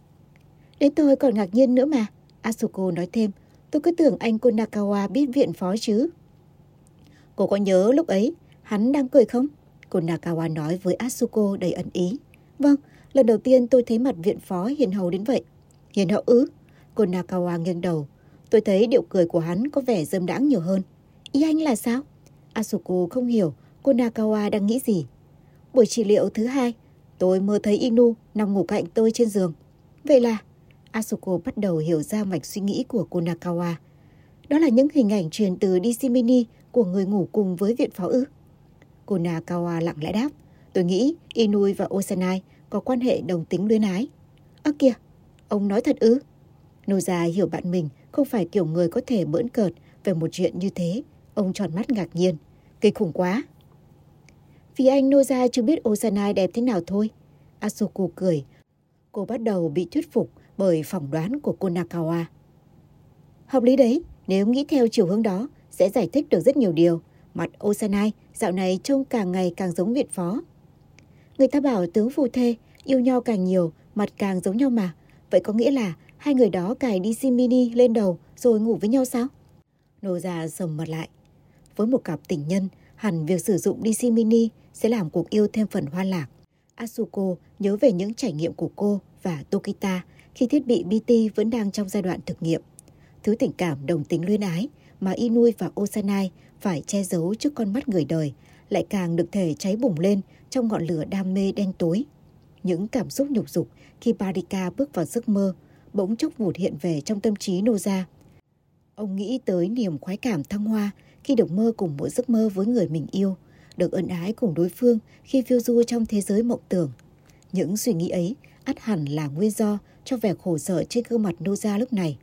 Đến tôi còn ngạc nhiên nữa mà, Atsuko nói thêm. Tôi cứ tưởng anh Konakawa biết viện phó chứ. Cô có nhớ lúc ấy hắn đang cười không? Konakawa nói với Atsuko đầy ẩn ý. Vâng, lần đầu tiên tôi thấy mặt viện phó hiền hậu đến vậy. Hiền hậu ư? Konakawa nghiêng đầu. Tôi thấy điệu cười của hắn có vẻ dâm đãng nhiều hơn. Ý anh là sao? Atsuko không hiểu Konakawa đang nghĩ gì. Buổi trị liệu thứ hai, tôi mơ thấy Inu nằm ngủ cạnh tôi trên giường. Vậy là... Atsuko bắt đầu hiểu ra mạch suy nghĩ của Konakawa. Đó là những hình ảnh truyền từ đê xê mini của người ngủ cùng với viện phó ư? Konakawa lặng lẽ đáp. Tôi nghĩ Inui và Osanai có quan hệ đồng tính luyến ái. Ơ kìa, ông nói thật ư? Noza hiểu bạn mình không phải kiểu người có thể bỡn cợt về một chuyện như thế. Ông tròn mắt ngạc nhiên. Kinh khủng quá. Vì anh Noza chưa biết Osanai đẹp thế nào thôi. Atsuko cười. Cô bắt đầu bị thuyết phục bởi phỏng đoán của Konakawa. Hợp lý đấy, nếu nghĩ theo chiều hướng đó sẽ giải thích được rất nhiều điều. Mặt Osanai dạo này trông càng ngày càng giống viện phó. Người ta bảo tướng phù thê yêu nhau càng nhiều Mặt càng giống nhau mà. Vậy có nghĩa là hai người đó cài đê xê mini lên đầu rồi ngủ với nhau sao? Noza sầm mặt lại. Với một cặp tình nhân, hẳn việc sử dụng đê xê mini sẽ làm cuộc yêu thêm phần hoa lạc. Asuko nhớ về những trải nghiệm của cô và Tokita khi thiết bị bê tê vẫn đang trong giai đoạn thực nghiệm. Thứ tình cảm đồng tính luyến ái mà Inui và Osanai phải che giấu trước con mắt người đời lại càng được thể cháy bùng lên trong ngọn lửa đam mê đen tối. Những cảm xúc nhục dục khi Marika bước vào giấc mơ bỗng chốc vụt hiện về trong tâm trí Noza. Ông nghĩ tới niềm khoái cảm thăng hoa khi được mơ cùng một giấc mơ với người mình yêu, được ân ái cùng đối phương khi phiêu du trong thế giới mộng tưởng. Những suy nghĩ ấy ắt hẳn là nguyên do cho vẻ khổ sở trên gương mặt Noza lúc này.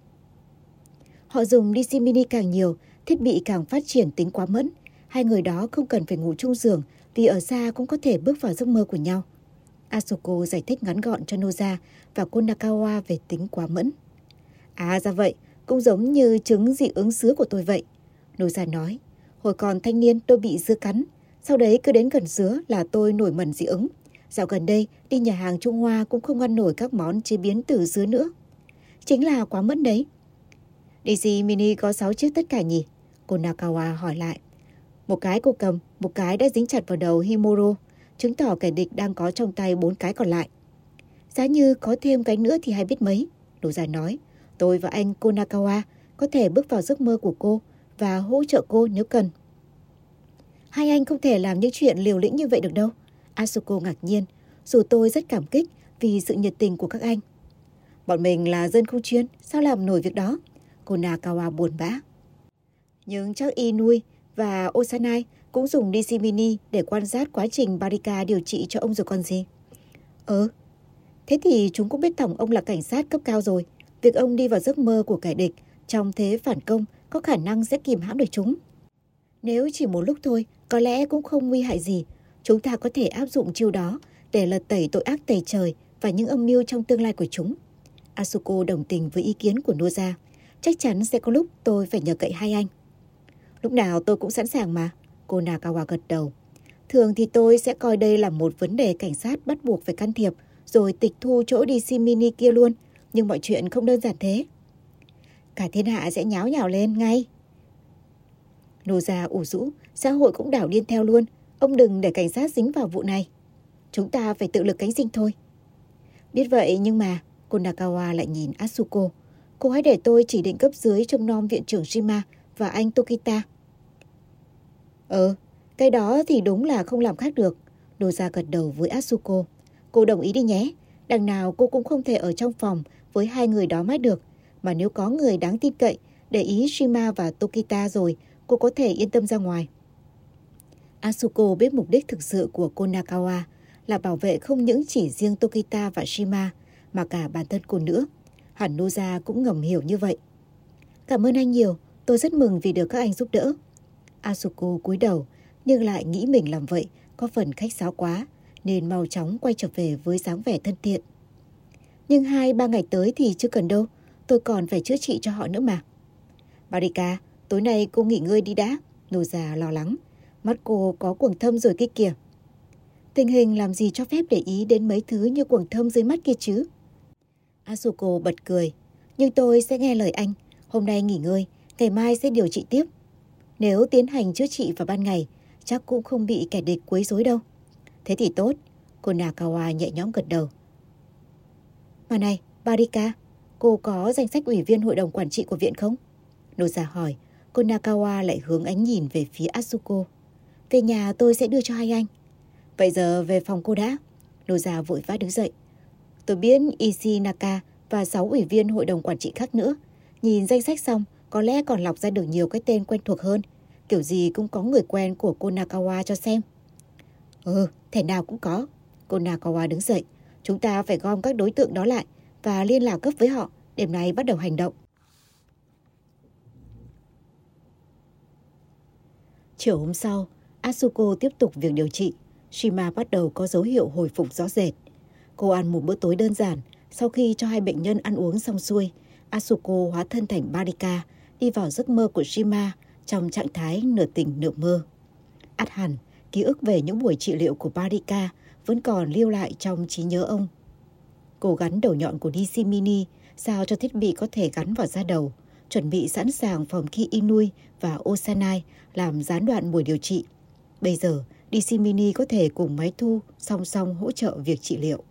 Họ dùng đê xê mini càng nhiều, thiết bị càng phát triển tính quá mẫn. Hai người đó không cần phải ngủ chung giường vì ở xa cũng có thể bước vào giấc mơ của nhau. Asuko giải thích ngắn gọn cho Noza và Konakawa về tính quá mẫn. À ra vậy, cũng giống như chứng dị ứng sứa của tôi vậy. Noza nói, hồi còn thanh niên tôi bị dứa cắn, sau đấy cứ đến gần dứa là tôi nổi mẩn dị ứng. Dạo gần đây đi nhà hàng Trung Hoa cũng không ăn nổi các món chế biến từ dứa nữa. Chính là quá mẫn đấy. đê xê mini có sáu chiếc tất cả nhỉ? Konakawa hỏi lại. Một cái cô cầm, một cái đã dính chặt vào đầu Himuro, chứng tỏ kẻ địch đang có trong tay bốn cái còn lại. Giá như có thêm cái nữa thì hay biết mấy. Noza nói, tôi và anh Konakawa có thể bước vào giấc mơ của cô và hỗ trợ cô nếu cần. Hai anh không thể làm những chuyện liều lĩnh như vậy được đâu. Asuko ngạc nhiên, dù tôi rất cảm kích vì sự nhiệt tình của các anh. Bọn mình là dân không chuyên, sao làm nổi việc đó? Konakawa buồn bã. Nhưng chắc Inui và Osanai cũng dùng đê xê mini để quan sát quá trình Marika điều trị cho ông rồi còn gì. Ừ, thế thì chúng cũng biết tổng ông là cảnh sát cấp cao rồi. Việc ông đi vào giấc mơ của kẻ địch trong thế phản công có khả năng sẽ kìm hãm được chúng. Nếu chỉ một lúc thôi, có lẽ cũng không nguy hại gì. Chúng ta có thể áp dụng chiêu đó để lật tẩy tội ác tày trời và những âm mưu trong tương lai của chúng. Asuko đồng tình với ý kiến của Noza. Chắc chắn sẽ có lúc tôi phải nhờ cậy hai anh. Lúc nào tôi cũng sẵn sàng mà. Konakawa gật đầu. Thường thì tôi sẽ coi đây là một vấn đề cảnh sát bắt buộc phải can thiệp rồi tịch thu chỗ đê xê mini kia luôn. Nhưng mọi chuyện không đơn giản thế. Cả thiên hạ sẽ nháo nhào lên ngay. Noza ủ rũ, xã hội cũng đảo điên theo luôn. Ông đừng để cảnh sát dính vào vụ này. Chúng ta phải tự lực cánh sinh thôi. Biết vậy nhưng mà, Konakawa lại nhìn Asuko. Cô hãy để tôi chỉ định cấp dưới trông nom viện trưởng Shima và anh Tokita. Ờ, cái đó thì đúng là không làm khác được. Noza gật đầu với Asuko. Cô đồng ý đi nhé. Đằng nào cô cũng không thể ở trong phòng với hai người đó mãi được. Mà nếu có người đáng tin cậy, để ý Shima và Tokita rồi, cô có thể yên tâm ra ngoài. Asuko biết mục đích thực sự của Konakawa là bảo vệ không những chỉ riêng Tokita và Shima, mà cả bản thân cô nữa. Hẳn Noza cũng ngầm hiểu như vậy. Cảm ơn anh nhiều, tôi rất mừng vì được các anh giúp đỡ. Asuko cúi đầu, nhưng lại nghĩ mình làm vậy có phần khách sáo quá, nên mau chóng quay trở về với dáng vẻ thân thiện. Nhưng hai ba ngày tới thì chưa cần đâu, tôi còn phải chữa trị cho họ nữa mà. Marika, tối nay cô nghỉ ngơi đi đã. Noza lo lắng, mắt cô có quầng thâm rồi kia kìa. Tình hình làm gì cho phép để ý đến mấy thứ như quầng thâm dưới mắt kia chứ? Asuko bật cười, nhưng tôi sẽ nghe lời anh. Hôm nay nghỉ ngơi, ngày mai sẽ điều trị tiếp. Nếu tiến hành chữa trị vào ban ngày, chắc cũng không bị kẻ địch quấy rối đâu. Thế thì tốt. Konakawa nhẹ nhõm gật đầu. Mà này, Marika, cô có danh sách ủy viên hội đồng quản trị của viện không? Noza hỏi. Konakawa lại hướng ánh nhìn về phía Asuko. Về nhà tôi sẽ đưa cho hai anh. Vậy giờ về phòng cô đã. Noza vội vã đứng dậy. Tôi biết Ishinaka và sáu ủy viên hội đồng quản trị khác nữa. Nhìn danh sách xong, có lẽ còn lọc ra được nhiều cái tên quen thuộc hơn. Kiểu gì cũng có người quen của Konakawa cho xem. Ừ, thể nào cũng có. Konakawa đứng dậy. Chúng ta phải gom các đối tượng đó lại và liên lạc cấp với họ. Đêm nay bắt đầu hành động. Chiều hôm sau, Asuko tiếp tục việc điều trị. Shima bắt đầu có dấu hiệu hồi phục rõ rệt. Cô ăn một bữa tối đơn giản. Sau khi cho hai bệnh nhân ăn uống xong xuôi, Asuko hóa thân thành Marika, đi vào giấc mơ của Shima trong trạng thái nửa tỉnh nửa mơ. Ắt hẳn, ký ức về những buổi trị liệu của Marika vẫn còn lưu lại trong trí nhớ ông. Cô gắn đầu nhọn của đê xê Mini sao cho thiết bị có thể gắn vào da đầu, chuẩn bị sẵn sàng phòng khi Inui và Osanai làm gián đoạn buổi điều trị. Bây giờ, đê xê Mini có thể cùng máy thu song song hỗ trợ việc trị liệu.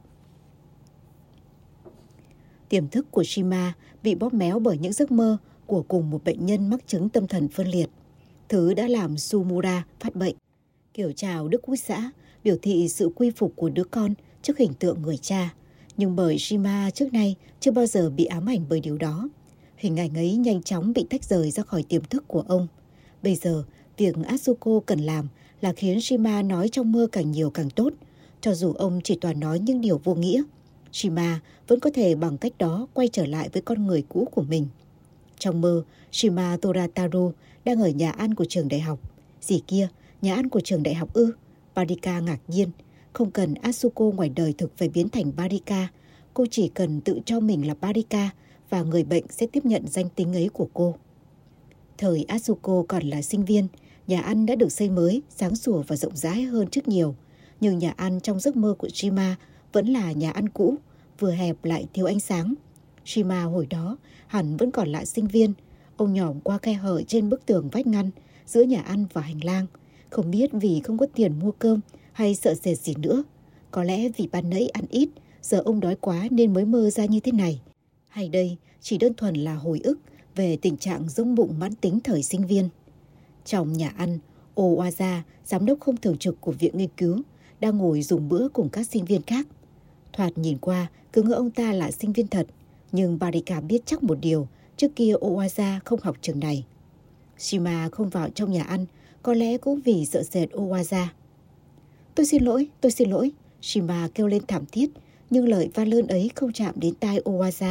Tiềm thức của Shima bị bóp méo bởi những giấc mơ của cùng một bệnh nhân mắc chứng tâm thần phân liệt, thứ đã làm Sumura phát bệnh. Kiểu chào Đức Quốc xã biểu thị sự quy phục của đứa con trước hình tượng người cha, nhưng bởi Shima trước nay chưa bao giờ bị ám ảnh bởi điều đó. Hình ảnh ấy nhanh chóng bị tách rời ra khỏi tiềm thức của ông. Bây giờ, việc Asuko cần làm là khiến Shima nói trong mơ càng nhiều càng tốt. Cho dù ông chỉ toàn nói những điều vô nghĩa, Shima vẫn có thể bằng cách đó quay trở lại với con người cũ của mình. Trong mơ, Shima Torataru đang ở nhà ăn của trường đại học. Gì kia, nhà ăn của trường đại học ư? Barika ngạc nhiên. Không cần Asuko ngoài đời thực phải biến thành Barika. Cô chỉ cần tự cho mình là Barika và người bệnh sẽ tiếp nhận danh tính ấy của cô. Thời Asuko còn là sinh viên, nhà ăn đã được xây mới, sáng sủa và rộng rãi hơn trước nhiều. Nhưng nhà ăn trong giấc mơ của Shima vẫn là nhà ăn cũ, vừa hẹp lại thiếu ánh sáng. Shima hồi đó hẳn vẫn còn là sinh viên. Ông nhỏm qua khe hở trên bức tường vách ngăn giữa nhà ăn và hành lang. Không biết vì không có tiền mua cơm hay sợ sệt gì nữa. Có lẽ vì ban nãy ăn ít, giờ ông đói quá nên mới mơ ra như thế này. Hay đây chỉ đơn thuần là hồi ức về tình trạng rỗng bụng mãn tính thời sinh viên. Trong nhà ăn, Owaza, giám đốc không thường trực của viện nghiên cứu, đang ngồi dùng bữa cùng các sinh viên khác. Thoạt nhìn qua, cứ ngỡ ông ta là sinh viên thật, nhưng Barika biết chắc một điều, trước kia Owaza không học trường này. Shima không vào trong nhà ăn, có lẽ cũng vì sợ sệt Owaza. Tôi xin lỗi, tôi xin lỗi, Shima kêu lên thảm thiết, nhưng lời van lơn ấy không chạm đến tai Owaza.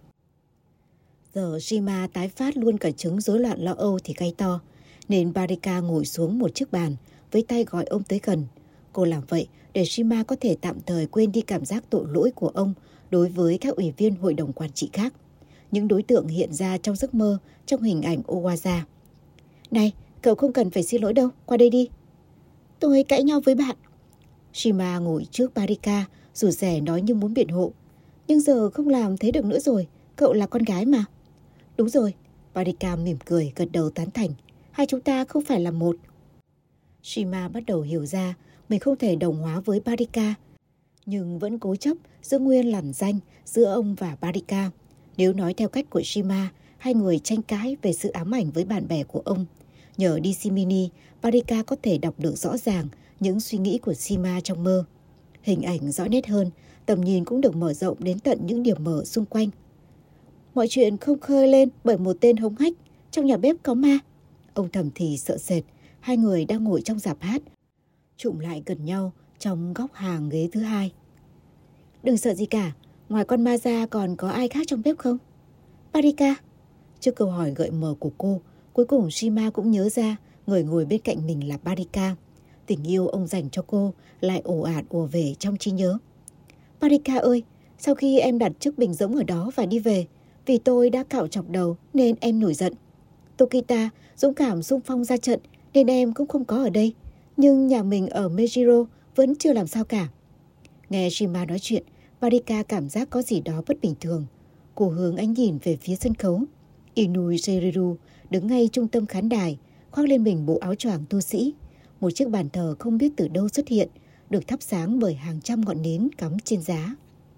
Giờ Shima tái phát luôn cả chứng rối loạn lo âu thì cay to, nên Barika ngồi xuống một chiếc bàn, với tay gọi ông tới gần. Cô làm vậy để Shima có thể tạm thời quên đi cảm giác tội lỗi của ông đối với các ủy viên hội đồng quản trị khác. Những đối tượng hiện ra trong giấc mơ trong hình ảnh Owaza. Này, cậu không cần phải xin lỗi đâu, qua đây đi. Tôi cãi nhau với bạn. Shima ngồi trước Barika, rụt rè nói như muốn biện hộ. Nhưng giờ không làm thế được nữa rồi, cậu là con gái mà. Đúng rồi, Barika mỉm cười gật đầu tán thành. Hai chúng ta không phải là một. Shima bắt đầu hiểu ra mình không thể đồng hóa với Barika, nhưng vẫn cố chấp giữ nguyên lằn danh giữa ông và Barika. Nếu nói theo cách của Shima, hai người tranh cãi về sự ám ảnh với bạn bè của ông. Nhờ đê xê Mini, Barika có thể đọc được rõ ràng những suy nghĩ của Shima trong mơ. Hình ảnh rõ nét hơn, tầm nhìn cũng được mở rộng đến tận những điểm mở xung quanh. Mọi chuyện không khơi lên bởi một tên hống hách. Trong nhà bếp có ma. Ông thầm thì sợ sệt. Hai người đang ngồi trong rạp hát, chụm lại gần nhau trong góc hàng ghế thứ hai. Đừng sợ gì cả, ngoài con ma ra còn có ai khác trong bếp không? Barika. Trước câu hỏi gợi mở của cô, cuối cùng Shima cũng nhớ ra người ngồi bên cạnh mình là Barika. Tình yêu ông dành cho cô lại ồ ạt ùa về trong trí nhớ. Barika ơi, sau khi em đặt chiếc bình rỗng ở đó và đi về, vì tôi đã cạo chọc đầu nên em nổi giận. Tokita dũng cảm xung phong ra trận nên em cũng không có ở đây. Nhưng nhà mình ở Mejiro vẫn chưa làm sao cả. Nghe Shima nói chuyện, Barika cảm giác có gì đó bất bình thường. Cô hướng ánh nhìn về phía sân khấu. Inui Seriru đứng ngay trung tâm khán đài, khoác lên mình bộ áo choàng tu sĩ. Một chiếc bàn thờ không biết từ đâu xuất hiện, được thắp sáng bởi hàng trăm ngọn nến cắm trên giá.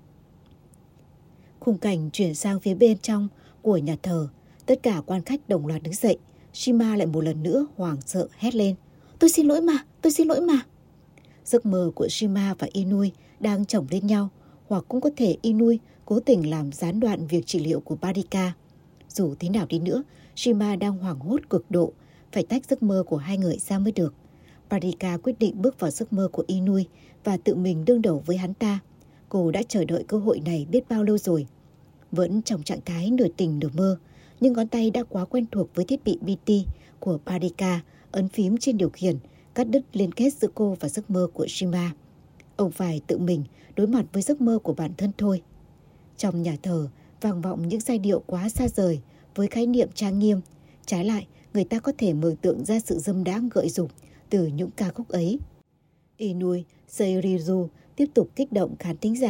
Khung cảnh chuyển sang phía bên trong của nhà thờ. Tất cả quan khách đồng loạt đứng dậy. Shima lại một lần nữa hoảng sợ hét lên. Tôi xin lỗi mà, tôi xin lỗi mà. Giấc mơ của Shima và Inui đang chồng lên nhau, hoặc cũng có thể Inui cố tình làm gián đoạn việc trị liệu của Barika. Dù thế nào đi nữa, Shima đang hoảng hốt cực độ, phải tách giấc mơ của hai người ra mới được. Barika quyết định bước vào giấc mơ của Inui và tự mình đương đầu với hắn ta. Cô đã chờ đợi cơ hội này biết bao lâu rồi. Vẫn trong trạng thái nửa tình nửa mơ, nhưng ngón tay đã quá quen thuộc với thiết bị bê tê của Barika, ấn phím trên điều khiển, cắt đứt liên kết giữa cô và giấc mơ của Shima. Ông phải tự mình đối mặt với giấc mơ của bản thân thôi. Trong nhà thờ vang vọng những giai điệu quá xa rời với khái niệm trang nghiêm. Trái lại, người ta có thể mường tượng ra sự dâm đãng gợi dục từ những ca khúc ấy. Inui Seirizu tiếp tục kích động khán thính giả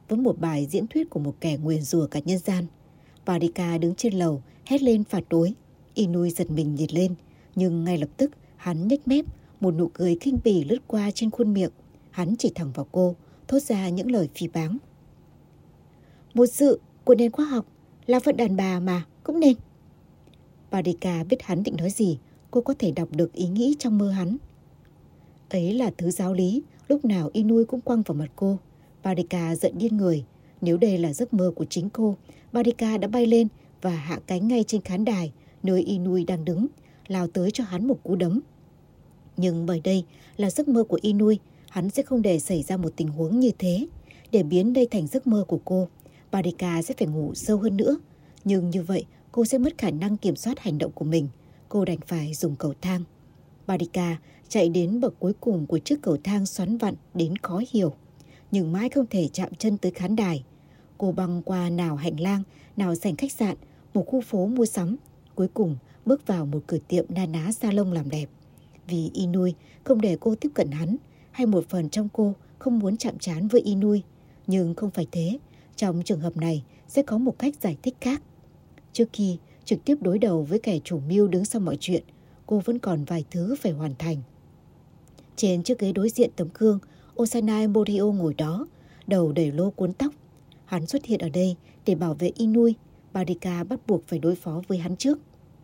với một bài diễn thuyết của một kẻ nguyền rủa cả nhân gian. Parika đứng trên lầu, hét lên phạt đối. Inui giật mình nhìn lên, nhưng ngay lập tức hắn nhếch mép, một nụ cười khinh bỉ lướt qua trên khuôn miệng. Hắn chỉ thẳng vào cô, thốt ra những lời phỉ báng. Một sự của nền khoa học là phận đàn bà mà cũng nên. Parika biết hắn định nói gì, cô có thể đọc được ý nghĩ trong mơ hắn. Ấy là thứ giáo lý, lúc nào Inui cũng quăng vào mặt cô. Parika giận điên người. Nếu đây là giấc mơ của chính cô, Parika đã bay lên và hạ cánh ngay trên khán đài, nơi Inui đang đứng, lao tới cho hắn một cú đấm. Nhưng bởi đây là giấc mơ của Inui, hắn sẽ không để xảy ra một tình huống như thế. Để biến đây thành giấc mơ của cô, Parika sẽ phải ngủ sâu hơn nữa. Nhưng như vậy, cô sẽ mất khả năng kiểm soát hành động của mình. Cô đành phải dùng cầu thang. Parika chạy đến bậc cuối cùng của chiếc cầu thang xoắn vặn đến khó hiểu, nhưng mãi không thể chạm chân tới khán đài. Cô băng qua nào hành lang, nào sảnh khách sạn, một khu phố mua sắm, cuối cùng bước vào một cửa tiệm na ná salon làm đẹp. Vì Inui không để cô tiếp cận hắn, hay một phần trong cô không muốn chạm trán với Inui. Nhưng không phải thế, trong trường hợp này sẽ có một cách giải thích khác. Trước khi trực tiếp đối đầu với kẻ chủ mưu đứng sau mọi chuyện, cô vẫn còn vài thứ phải hoàn thành. Trên chiếc ghế đối diện tấm gương, Osanai Morio ngồi đó, đầu đầy lô cuốn tóc. Hắn xuất hiện ở đây để bảo vệ Inui. Parika bắt buộc phải đối phó với hắn trước.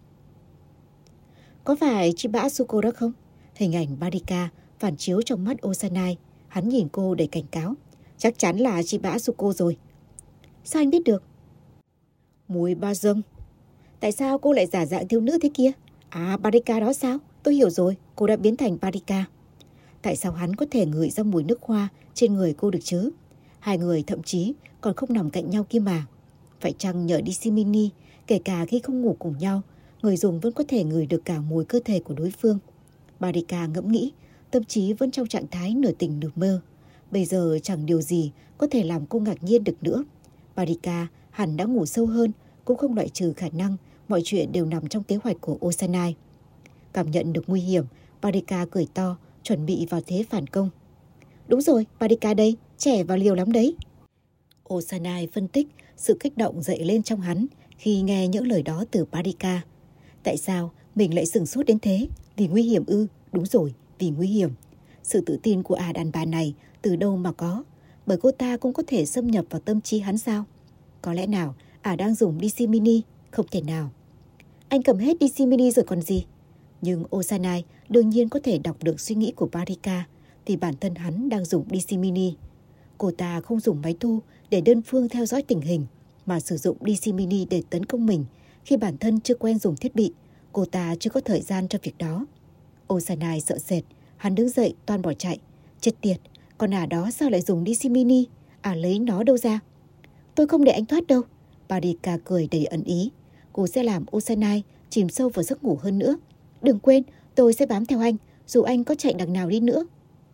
Có phải Chiba Asuko đó không? Hình ảnh Parika phản chiếu trong mắt Osanai. Hắn nhìn cô đầy cảnh cáo. Chắc chắn là Chiba Asuko rồi. Sao anh biết được? Mùi ba dâm. Tại sao cô lại giả dạng thiếu nữ thế kia? À, Parika đó sao? Tôi hiểu rồi, cô đã biến thành Parika. Tại sao hắn có thể ngửi ra mùi nước hoa trên người cô được chứ? Hai người thậm chí còn không nằm cạnh nhau kia mà. Phải chăng nhờ đi xi mini, kể cả khi không ngủ cùng nhau, người dùng vẫn có thể ngửi được cả mùi cơ thể của đối phương? Parika ngẫm nghĩ, tâm trí vẫn trong trạng thái nửa tỉnh nửa mơ. Bây giờ chẳng điều gì có thể làm cô ngạc nhiên được nữa. Parika hẳn đã ngủ sâu hơn, cũng không loại trừ khả năng mọi chuyện đều nằm trong kế hoạch của Osanai. Cảm nhận được nguy hiểm, Parika cười to, chuẩn bị vào thế phản công. Đúng rồi, Parika đây, trẻ và liều lắm đấy. Osanai phân tích sự kích động dậy lên trong hắn khi nghe những lời đó từ Parika. Tại sao mình lại sửng sốt đến thế? Vì nguy hiểm ư? Đúng rồi, vì nguy hiểm. Sự tự tin của ả đàn bà này từ đâu mà có? Bởi cô ta cũng có thể xâm nhập vào tâm trí hắn sao? Có lẽ nào ả đang dùng đê xê mini? Không thể nào. Anh cầm hết đê xê mini rồi còn gì? Nhưng Osanai đương nhiên có thể đọc được suy nghĩ của Parika, vì bản thân hắn đang dùng đê xê mini. Cô ta không dùng máy thu để đơn phương theo dõi tình hình, mà sử dụng đê xê mini để tấn công mình khi bản thân chưa quen dùng thiết bị. Cô ta chưa có thời gian cho việc đó. Osanai sợ sệt, hắn đứng dậy toan bỏ chạy. Chết tiệt, con ả đó sao lại dùng đê xê mini? Ả lấy nó đâu ra? Tôi không để anh thoát đâu. Parika cười đầy ẩn ý. Cô sẽ làm Osanai chìm sâu vào giấc ngủ hơn nữa. Đừng quên, tôi sẽ bám theo anh, dù anh có chạy đằng nào đi nữa.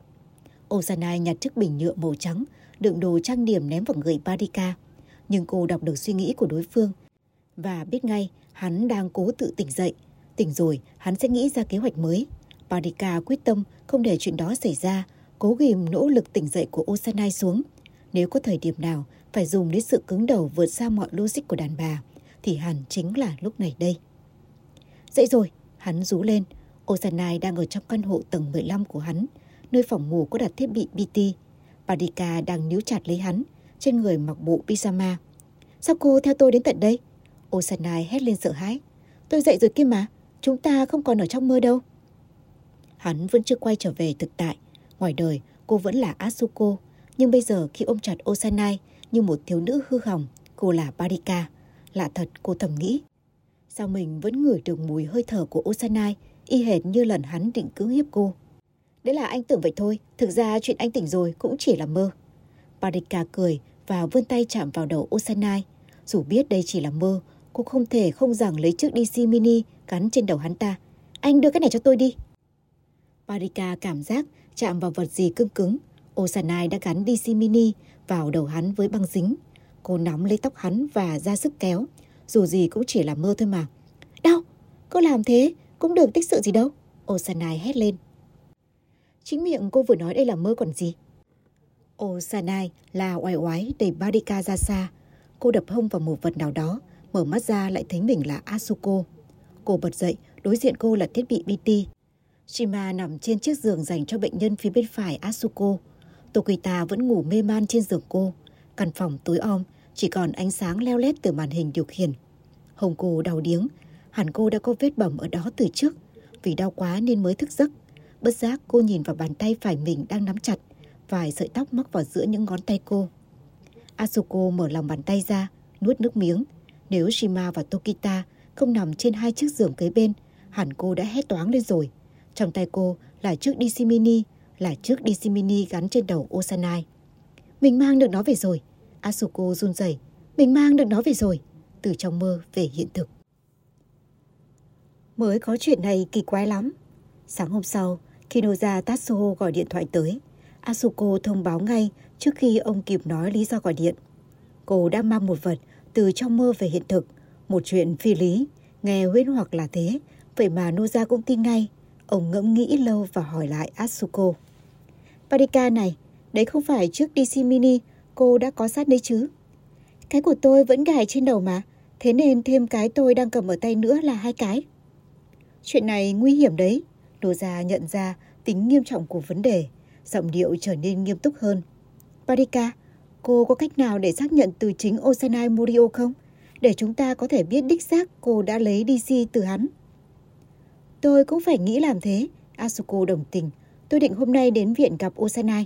Osanai nhặt chiếc bình nhựa màu trắng, đựng đồ trang điểm ném vào người Parika. Nhưng cô đọc được suy nghĩ của đối phương và biết ngay hắn đang cố tự tỉnh dậy. Tỉnh rồi, hắn sẽ nghĩ ra kế hoạch mới. Parika quyết tâm không để chuyện đó xảy ra, cố ghìm nỗ lực tỉnh dậy của Osanai xuống. Nếu có thời điểm nào phải dùng đến sự cứng đầu vượt xa mọi logic của đàn bà, thì hẳn chính là lúc này đây. Dậy rồi, hắn rú lên. Osanai đang ở trong căn hộ tầng mười lăm của hắn, nơi phòng ngủ có đặt thiết bị pê tê. Parika đang níu chặt lấy hắn, trên người mặc bộ pyjama. Sao cô theo tôi đến tận đây? Osanai hét lên sợ hãi. Tôi dậy rồi kia mà, chúng ta không còn ở trong mơ đâu. Hắn vẫn chưa quay trở về thực tại. Ngoài đời, cô vẫn là Asuko, nhưng bây giờ khi ôm chặt Osanai như một thiếu nữ hư hỏng, cô là Parika. Lạ thật, cô thầm nghĩ. Sao mình vẫn ngửi được mùi hơi thở của Osanai, y hệt như lần hắn định cưỡng hiếp cô. Đấy là anh tưởng vậy thôi, thực ra chuyện anh tỉnh rồi cũng chỉ là mơ. Parika cười và vươn tay chạm vào đầu Osanai. Dù biết đây chỉ là mơ, cô không thể không rằng lấy chiếc đê xê mini gắn trên đầu hắn ta. Anh đưa cái này cho tôi đi. Parika cảm giác chạm vào vật gì cứng cứng. Osanai đã gắn đê xê mini vào đầu hắn với băng dính. Cô nắm lấy tóc hắn và ra sức kéo. Dù gì cũng chỉ là mơ thôi mà. Đau, cô làm thế cũng được tích sự gì đâu. Osanai hét lên. Chính miệng cô vừa nói đây là mơ còn gì. Osanai là oai oái đẩy Marika ra xa. Cô đập hông vào một vật nào đó, mở mắt ra lại thấy mình là Asuko. Cô bật dậy, đối diện cô là thiết bị pê tê. Shima nằm trên chiếc giường dành cho bệnh nhân phía bên phải Asuko. Tokita vẫn ngủ mê man trên giường cô. Căn phòng tối om, chỉ còn ánh sáng leo lét từ màn hình điều khiển. Hông cô đau điếng, hẳn cô đã có vết bầm ở đó từ trước. Vì đau quá nên mới thức giấc. Bất giác cô nhìn vào bàn tay phải mình đang nắm chặt, vài sợi tóc mắc vào giữa những ngón tay cô. Asuko mở lòng bàn tay ra, nuốt nước miếng. Nếu Shima và Tokita không nằm trên hai chiếc giường kế bên, hẳn cô đã hét toáng lên rồi. Trong tay cô là chiếc đê xê mini, là chiếc đê xê mini gắn trên đầu Osanai. Mình mang được nó về rồi. Asuko run rẩy. Mình mang được nó về rồi. Từ trong mơ về hiện thực. Mới có chuyện này kỳ quái lắm. Sáng hôm sau, Kinoza Tatsuo gọi điện thoại tới. Asuko thông báo ngay trước khi ông kịp nói lý do gọi điện. Cô đã mang một vật từ trong mơ về hiện thực. Một chuyện phi lý, nghe huyễn hoặc là thế. Vậy mà Noza cũng tin ngay. Ông ngẫm nghĩ lâu và hỏi lại Asuko. Marika này, đấy không phải chiếc đê xê mini cô đã có sát đấy chứ? Cái của tôi vẫn gài trên đầu mà. Thế nên thêm cái tôi đang cầm ở tay nữa là hai cái. Chuyện này nguy hiểm đấy. Noza nhận ra tính nghiêm trọng của vấn đề. Giọng điệu trở nên nghiêm túc hơn. Marika, cô có cách nào để xác nhận từ chính Osanai Morio không? Để chúng ta có thể biết đích xác cô đã lấy đê xê từ hắn. Tôi cũng phải nghĩ làm thế. Asuko đồng tình. Tôi định hôm nay đến viện gặp Osanai.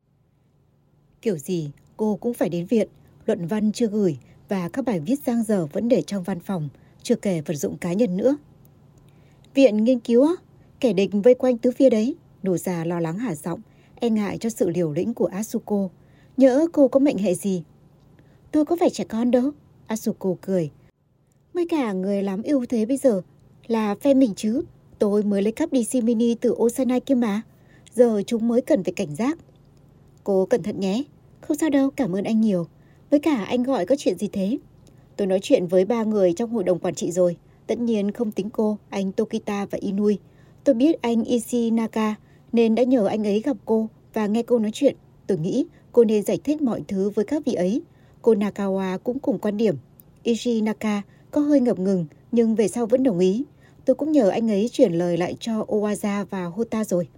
Kiểu gì cô cũng phải đến viện. Luận văn chưa gửi và các bài viết dang dở vẫn để trong văn phòng, chưa kể vật dụng cá nhân nữa. Viện nghiên cứu á? Kẻ địch vây quanh tứ phía đấy. Noza lo lắng hạ giọng, e ngại cho sự liều lĩnh của Asuko. Nhỡ cô có mệnh hệ gì? Tôi có phải trẻ con đâu. Asuko cười. Mấy cả người lắm ưu thế bây giờ là phe mình chứ. Tôi mới lấy cắp đê xê mini từ Osanai kia mà. Giờ chúng mới cần phải cảnh giác. Cô cẩn thận nhé. Không sao đâu, cảm ơn anh nhiều. Với cả anh gọi có chuyện gì thế? Tôi nói chuyện với ba người trong hội đồng quản trị rồi. Tất nhiên không tính cô, anh Tokita và Inui. Tôi biết anh Ishii Naka nên đã nhờ anh ấy gặp cô và nghe cô nói chuyện. Tôi nghĩ cô nên giải thích mọi thứ với các vị ấy. Cô Nakawa cũng cùng quan điểm. Ishii Naka có hơi ngập ngừng nhưng về sau vẫn đồng ý. Tôi cũng nhờ anh ấy chuyển lời lại cho Owaza và Hota rồi.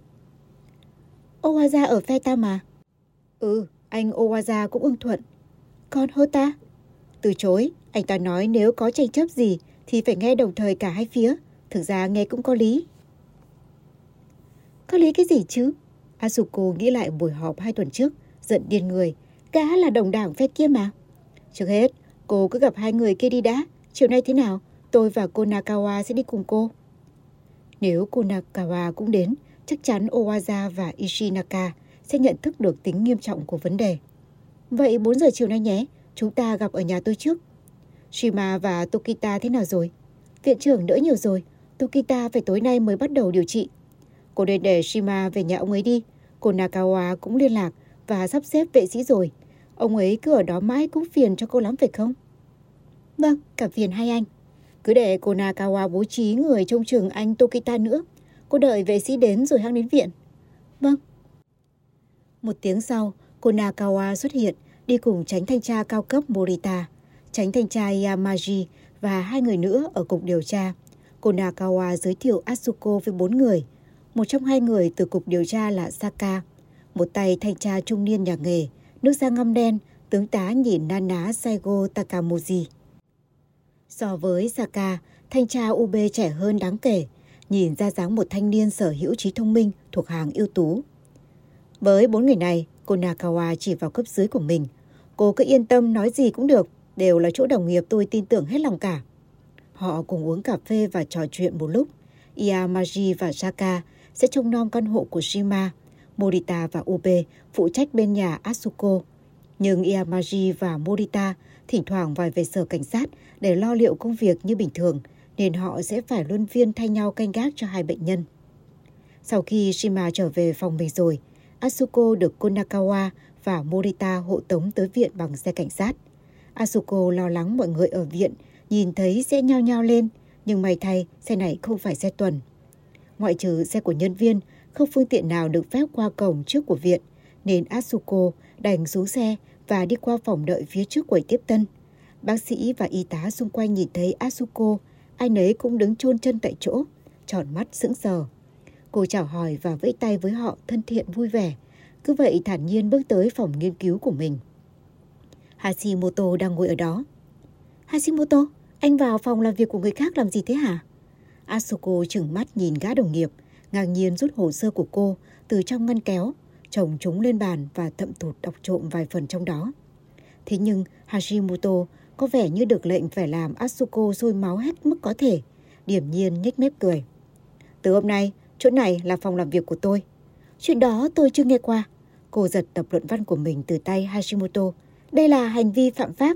Owaza ở phe ta mà. Ừ, anh Owaza cũng ưng thuận. Còn Hota? Từ chối, anh ta nói nếu có tranh chấp gì thì phải nghe đồng thời cả hai phía. Thực ra nghe cũng có lý. Có lý cái gì chứ? Asuko nghĩ lại buổi họp hai tuần trước, giận điên người. Gã là đồng đảng phe kia mà. Trước hết, cô cứ gặp hai người kia đi đã. Chiều nay thế nào? Tôi và cô Nakawa sẽ đi cùng cô. Nếu cô Nakawa cũng đến, chắc chắn Owaza và Ishii Naka sẽ nhận thức được tính nghiêm trọng của vấn đề. Vậy bốn giờ chiều nay nhé, chúng ta gặp ở nhà tôi trước. Shima và Tokita thế nào rồi? Viện trưởng đỡ nhiều rồi. Tokita phải tối nay mới bắt đầu điều trị. Cô nên để Shima về nhà ông ấy đi. Cô Nakawa cũng liên lạc và sắp xếp vệ sĩ rồi. Ông ấy cứ ở đó mãi cũng phiền cho cô lắm phải không? Vâng, cảm phiền hai anh. Cứ để cô Nakawa bố trí người trông chừng anh Tokita nữa. Cô đợi vệ sĩ đến rồi hãng đến viện. Vâng. Một tiếng sau, cô Nakawa xuất hiện đi cùng chánh thanh tra cao cấp Morita, chánh thanh tra Yamaji và hai người nữa ở cục điều tra. Cô Nakawa giới thiệu Asuko với bốn người. Một trong hai người từ cục điều tra là Saka, một tay thanh tra trung niên nhà nghề, nước da ngăm đen, tướng tá nhìn na ná Saigo Takamoji. So với Saka, thanh tra u bê trẻ hơn đáng kể, nhìn ra dáng một thanh niên sở hữu trí thông minh thuộc hàng ưu tú. Với bốn người này, cô Nakawa chỉ vào cấp dưới của mình. Cô cứ yên tâm nói gì cũng được, đều là chỗ đồng nghiệp tôi tin tưởng hết lòng cả. Họ cùng uống cà phê và trò chuyện một lúc. Yamaji và Saka sẽ trông nom căn hộ của Shima. Morita và Ube phụ trách bên nhà Asuko. Nhưng Yamaji và Morita thỉnh thoảng vài về sở cảnh sát để lo liệu công việc như bình thường, nên họ sẽ phải luân phiên thay nhau canh gác cho hai bệnh nhân. Sau khi Shima trở về phòng mình rồi, Asuko được cô Nakawa và Morita hộ tống tới viện bằng xe cảnh sát. Asuko lo lắng mọi người ở viện nhìn thấy sẽ nhao nhao lên, nhưng may thay xe này không phải xe tuần. Ngoại trừ xe của nhân viên, không phương tiện nào được phép qua cổng trước của viện, nên Atsuko đành xuống xe và đi qua phòng đợi phía trước quầy tiếp tân. Bác sĩ và y tá xung quanh nhìn thấy Atsuko, ai nấy cũng đứng chôn chân tại chỗ, tròn mắt sững sờ. Cô chào hỏi và vẫy tay với họ thân thiện vui vẻ, cứ vậy thản nhiên bước tới phòng nghiên cứu của mình. Hashimoto đang ngồi ở đó. Hashimoto, anh vào phòng làm việc của người khác làm gì thế hả? Atsuko trừng mắt nhìn gã đồng nghiệp, ngạc nhiên rút hồ sơ của cô từ trong ngăn kéo, chồng chúng lên bàn và thậm thụt đọc trộm vài phần trong đó. Thế nhưng Hashimoto có vẻ như được lệnh phải làm Atsuko sôi máu hết mức có thể, điềm nhiên nhếch mép cười. Từ hôm nay, chỗ này là phòng làm việc của tôi. Chuyện đó tôi chưa nghe qua. Cô giật tập luận văn của mình từ tay Hashimoto. Đây là hành vi phạm pháp.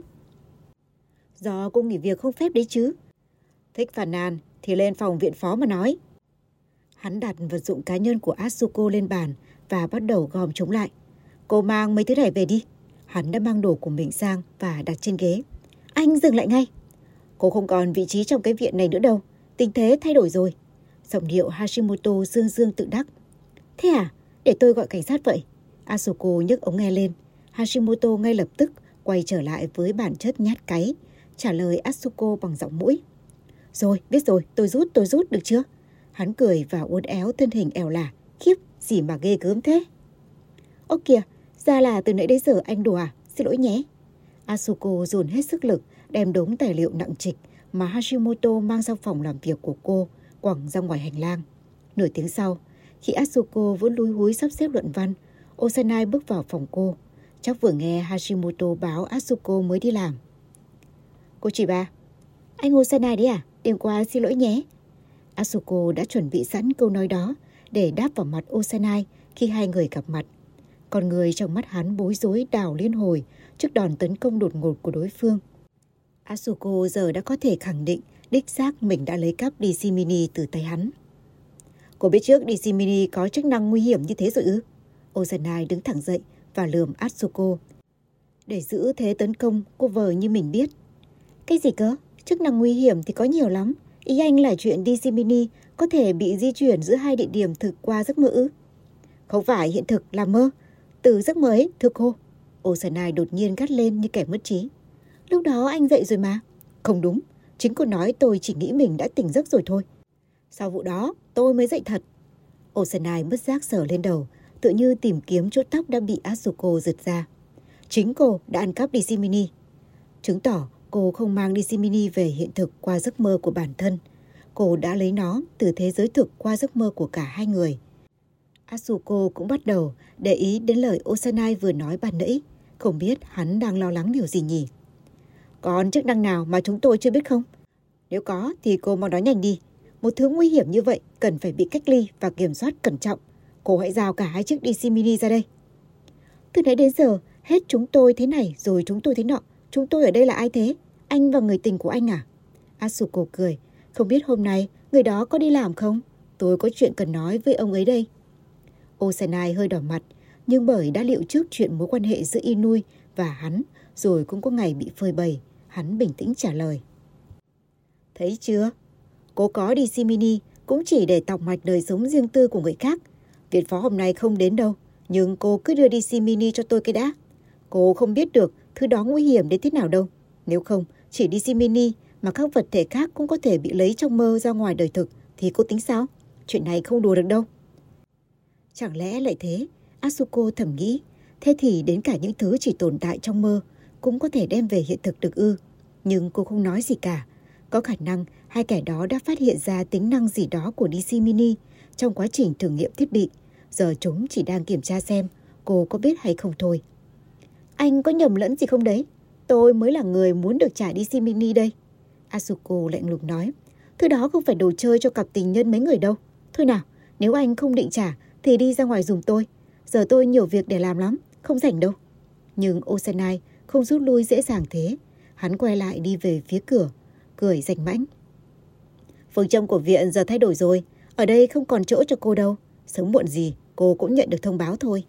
Do cô nghỉ việc không phép đấy chứ. Thích phàn nàn thì lên phòng viện phó mà nói. Hắn đặt vật dụng cá nhân của Atsuko lên bàn và bắt đầu gom chúng lại. Cô mang mấy thứ này về đi. Hắn đã mang đồ của mình sang và đặt trên ghế. Anh dừng lại ngay. Cô không còn vị trí trong cái viện này nữa đâu. Tình thế thay đổi rồi. Giọng điệu Hashimoto dương dương tự đắc. Thế à? Để tôi gọi cảnh sát vậy. Atsuko nhấc ống nghe lên. Hashimoto ngay lập tức quay trở lại với bản chất nhát cáy, trả lời Atsuko bằng giọng mũi. Rồi, biết rồi, tôi rút, tôi rút, được chưa? Hắn cười và uốn éo thân hình ẻo lả. Khiếp, gì mà ghê gớm thế? Ô kìa, ra là từ nãy đến giờ anh đùa à? Xin lỗi nhé. Atsuko dồn hết sức lực, đem đống tài liệu nặng trịch mà Hashimoto mang sang phòng làm việc của cô, quẳng ra ngoài hành lang. Nửa tiếng sau, khi Atsuko vẫn lúi húi sắp xếp luận văn, Osanai bước vào phòng cô. Chắc vừa nghe Hashimoto báo Atsuko mới đi làm. Cô chị ba. Anh Osanai đấy à? Đêm qua xin lỗi nhé. Atsuko đã chuẩn bị sẵn câu nói đó để đáp vào mặt Osanai khi hai người gặp mặt. Con người trong mắt hắn bối rối đảo liên hồi trước đòn tấn công đột ngột của đối phương. Atsuko giờ đã có thể khẳng định đích xác mình đã lấy cắp đê xê mini từ tay hắn. Cô biết trước đê xê mini có chức năng nguy hiểm như thế rồi ư? Osanai đứng thẳng dậy và lườm Atsuko. Để giữ thế tấn công, cô vờ như mình biết. Cái gì cơ? Chức năng nguy hiểm thì có nhiều lắm. Ý anh là chuyện đê xê mini có thể bị di chuyển giữa hai địa điểm thực qua giấc mơ ư? Không phải hiện thực là mơ. Từ giấc mơ ấy, thưa cô. Osanai đột nhiên gắt lên như kẻ mất trí. Lúc đó anh dậy rồi mà. Không đúng, chính cô nói tôi chỉ nghĩ mình đã tỉnh giấc rồi thôi. Sau vụ đó, tôi mới dậy thật. Osanai bất giác sờ lên đầu, tự như tìm kiếm chỗ tóc đã bị Atsuko giật ra. Chính cô đã ăn cắp đê xê mini. Chứng tỏ cô không mang đê xê mini về hiện thực qua giấc mơ của bản thân. Cô đã lấy nó từ thế giới thực qua giấc mơ của cả hai người. Atsuko cũng bắt đầu để ý đến lời Osanai vừa nói ban nãy. Không biết hắn đang lo lắng điều gì nhỉ? Còn chức năng nào mà chúng tôi chưa biết không? Nếu có thì cô mau nói nhanh đi. Một thứ nguy hiểm như vậy cần phải bị cách ly và kiểm soát cẩn trọng. Cô hãy giao cả hai chiếc đê xê mini ra đây. Từ nãy đến giờ, hết chúng tôi thế này rồi chúng tôi thế nọ. Chúng tôi ở đây là ai thế? Anh và người tình của anh à? Atsuko cười. Không biết hôm nay người đó có đi làm không? Tôi có chuyện cần nói với ông ấy đây. Osanai hơi đỏ mặt, nhưng bởi đã liệu trước chuyện mối quan hệ giữa Inui và hắn, rồi cũng có ngày bị phơi bày, hắn bình tĩnh trả lời. Thấy chưa? Cô có đê xê mini cũng chỉ để tọc mạch đời sống riêng tư của người khác. Viện phó hôm nay không đến đâu, nhưng cô cứ đưa đê xê mini cho tôi cái đã. Cô không biết được thứ đó nguy hiểm đến thế nào đâu. Nếu không, chỉ đê xê mini mà các vật thể khác cũng có thể bị lấy trong mơ ra ngoài đời thực thì cô tính sao? Chuyện này không đùa được đâu. Chẳng lẽ lại thế? Atsuko thầm nghĩ. Thế thì đến cả những thứ chỉ tồn tại trong mơ cũng có thể đem về hiện thực được ư? Nhưng cô không nói gì cả. Có khả năng hai kẻ đó đã phát hiện ra tính năng gì đó của đê xê mini trong quá trình thử nghiệm thiết bị. Giờ chúng chỉ đang kiểm tra xem cô có biết hay không thôi. Anh có nhầm lẫn gì không đấy? Tôi mới là người muốn được trả đê xê mini đây. Atsuko lạnh lùng nói. Thứ đó không phải đồ chơi cho cặp tình nhân mấy người đâu. Thôi nào, nếu anh không định trả thì đi ra ngoài giùm tôi. Giờ tôi nhiều việc để làm lắm, không rảnh đâu. Nhưng Osanai không rút lui dễ dàng thế. Hắn quay lại đi về phía cửa, cười rành mãnh. Phương châm của viện giờ thay đổi rồi. Ở đây không còn chỗ cho cô đâu. Sớm muộn gì cô cũng nhận được thông báo thôi.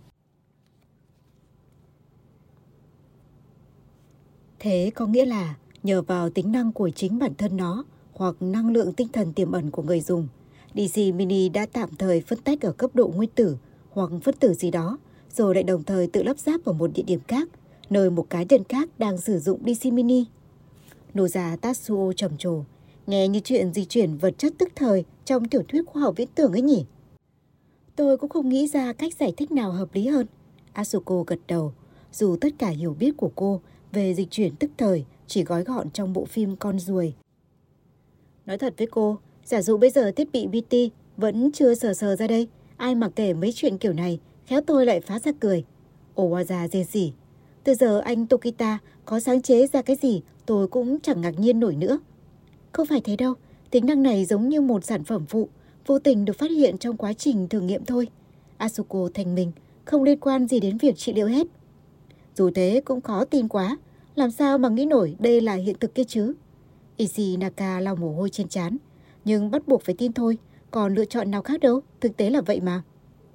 Thế có nghĩa là nhờ vào tính năng của chính bản thân nó hoặc năng lượng tinh thần tiềm ẩn của người dùng, đê xê mini đã tạm thời phân tách ở cấp độ nguyên tử hoặc phân tử gì đó rồi lại đồng thời tự lắp ráp ở một địa điểm khác, nơi một cá nhân khác đang sử dụng đê xê mini. Noza Tatsuo trầm trồ, nghe như chuyện di chuyển vật chất tức thời trong tiểu thuyết khoa học viễn tưởng ấy nhỉ? Tôi cũng không nghĩ ra cách giải thích nào hợp lý hơn. Asuko gật đầu, dù tất cả hiểu biết của cô về dịch chuyển tức thời chỉ gói gọn trong bộ phim Con ruồi. Nói thật với cô, giả dụ bây giờ thiết bị bê tê vẫn chưa sờ sờ ra đây, ai mà kể mấy chuyện kiểu này, khéo tôi lại phá ra cười. Owaza rên rỉ. Từ giờ anh Tokita có sáng chế ra cái gì tôi cũng chẳng ngạc nhiên nổi nữa. Không phải thế đâu, tính năng này giống như một sản phẩm phụ, vô tình được phát hiện trong quá trình thử nghiệm thôi. Asuko thanh minh, không liên quan gì đến việc trị liệu hết. Dù thế cũng khó tin quá, làm sao mà nghĩ nổi đây là hiện thực kia chứ? Ishi Naka lau mồ hôi trên trán, nhưng bắt buộc phải tin thôi, còn lựa chọn nào khác đâu, thực tế là vậy mà.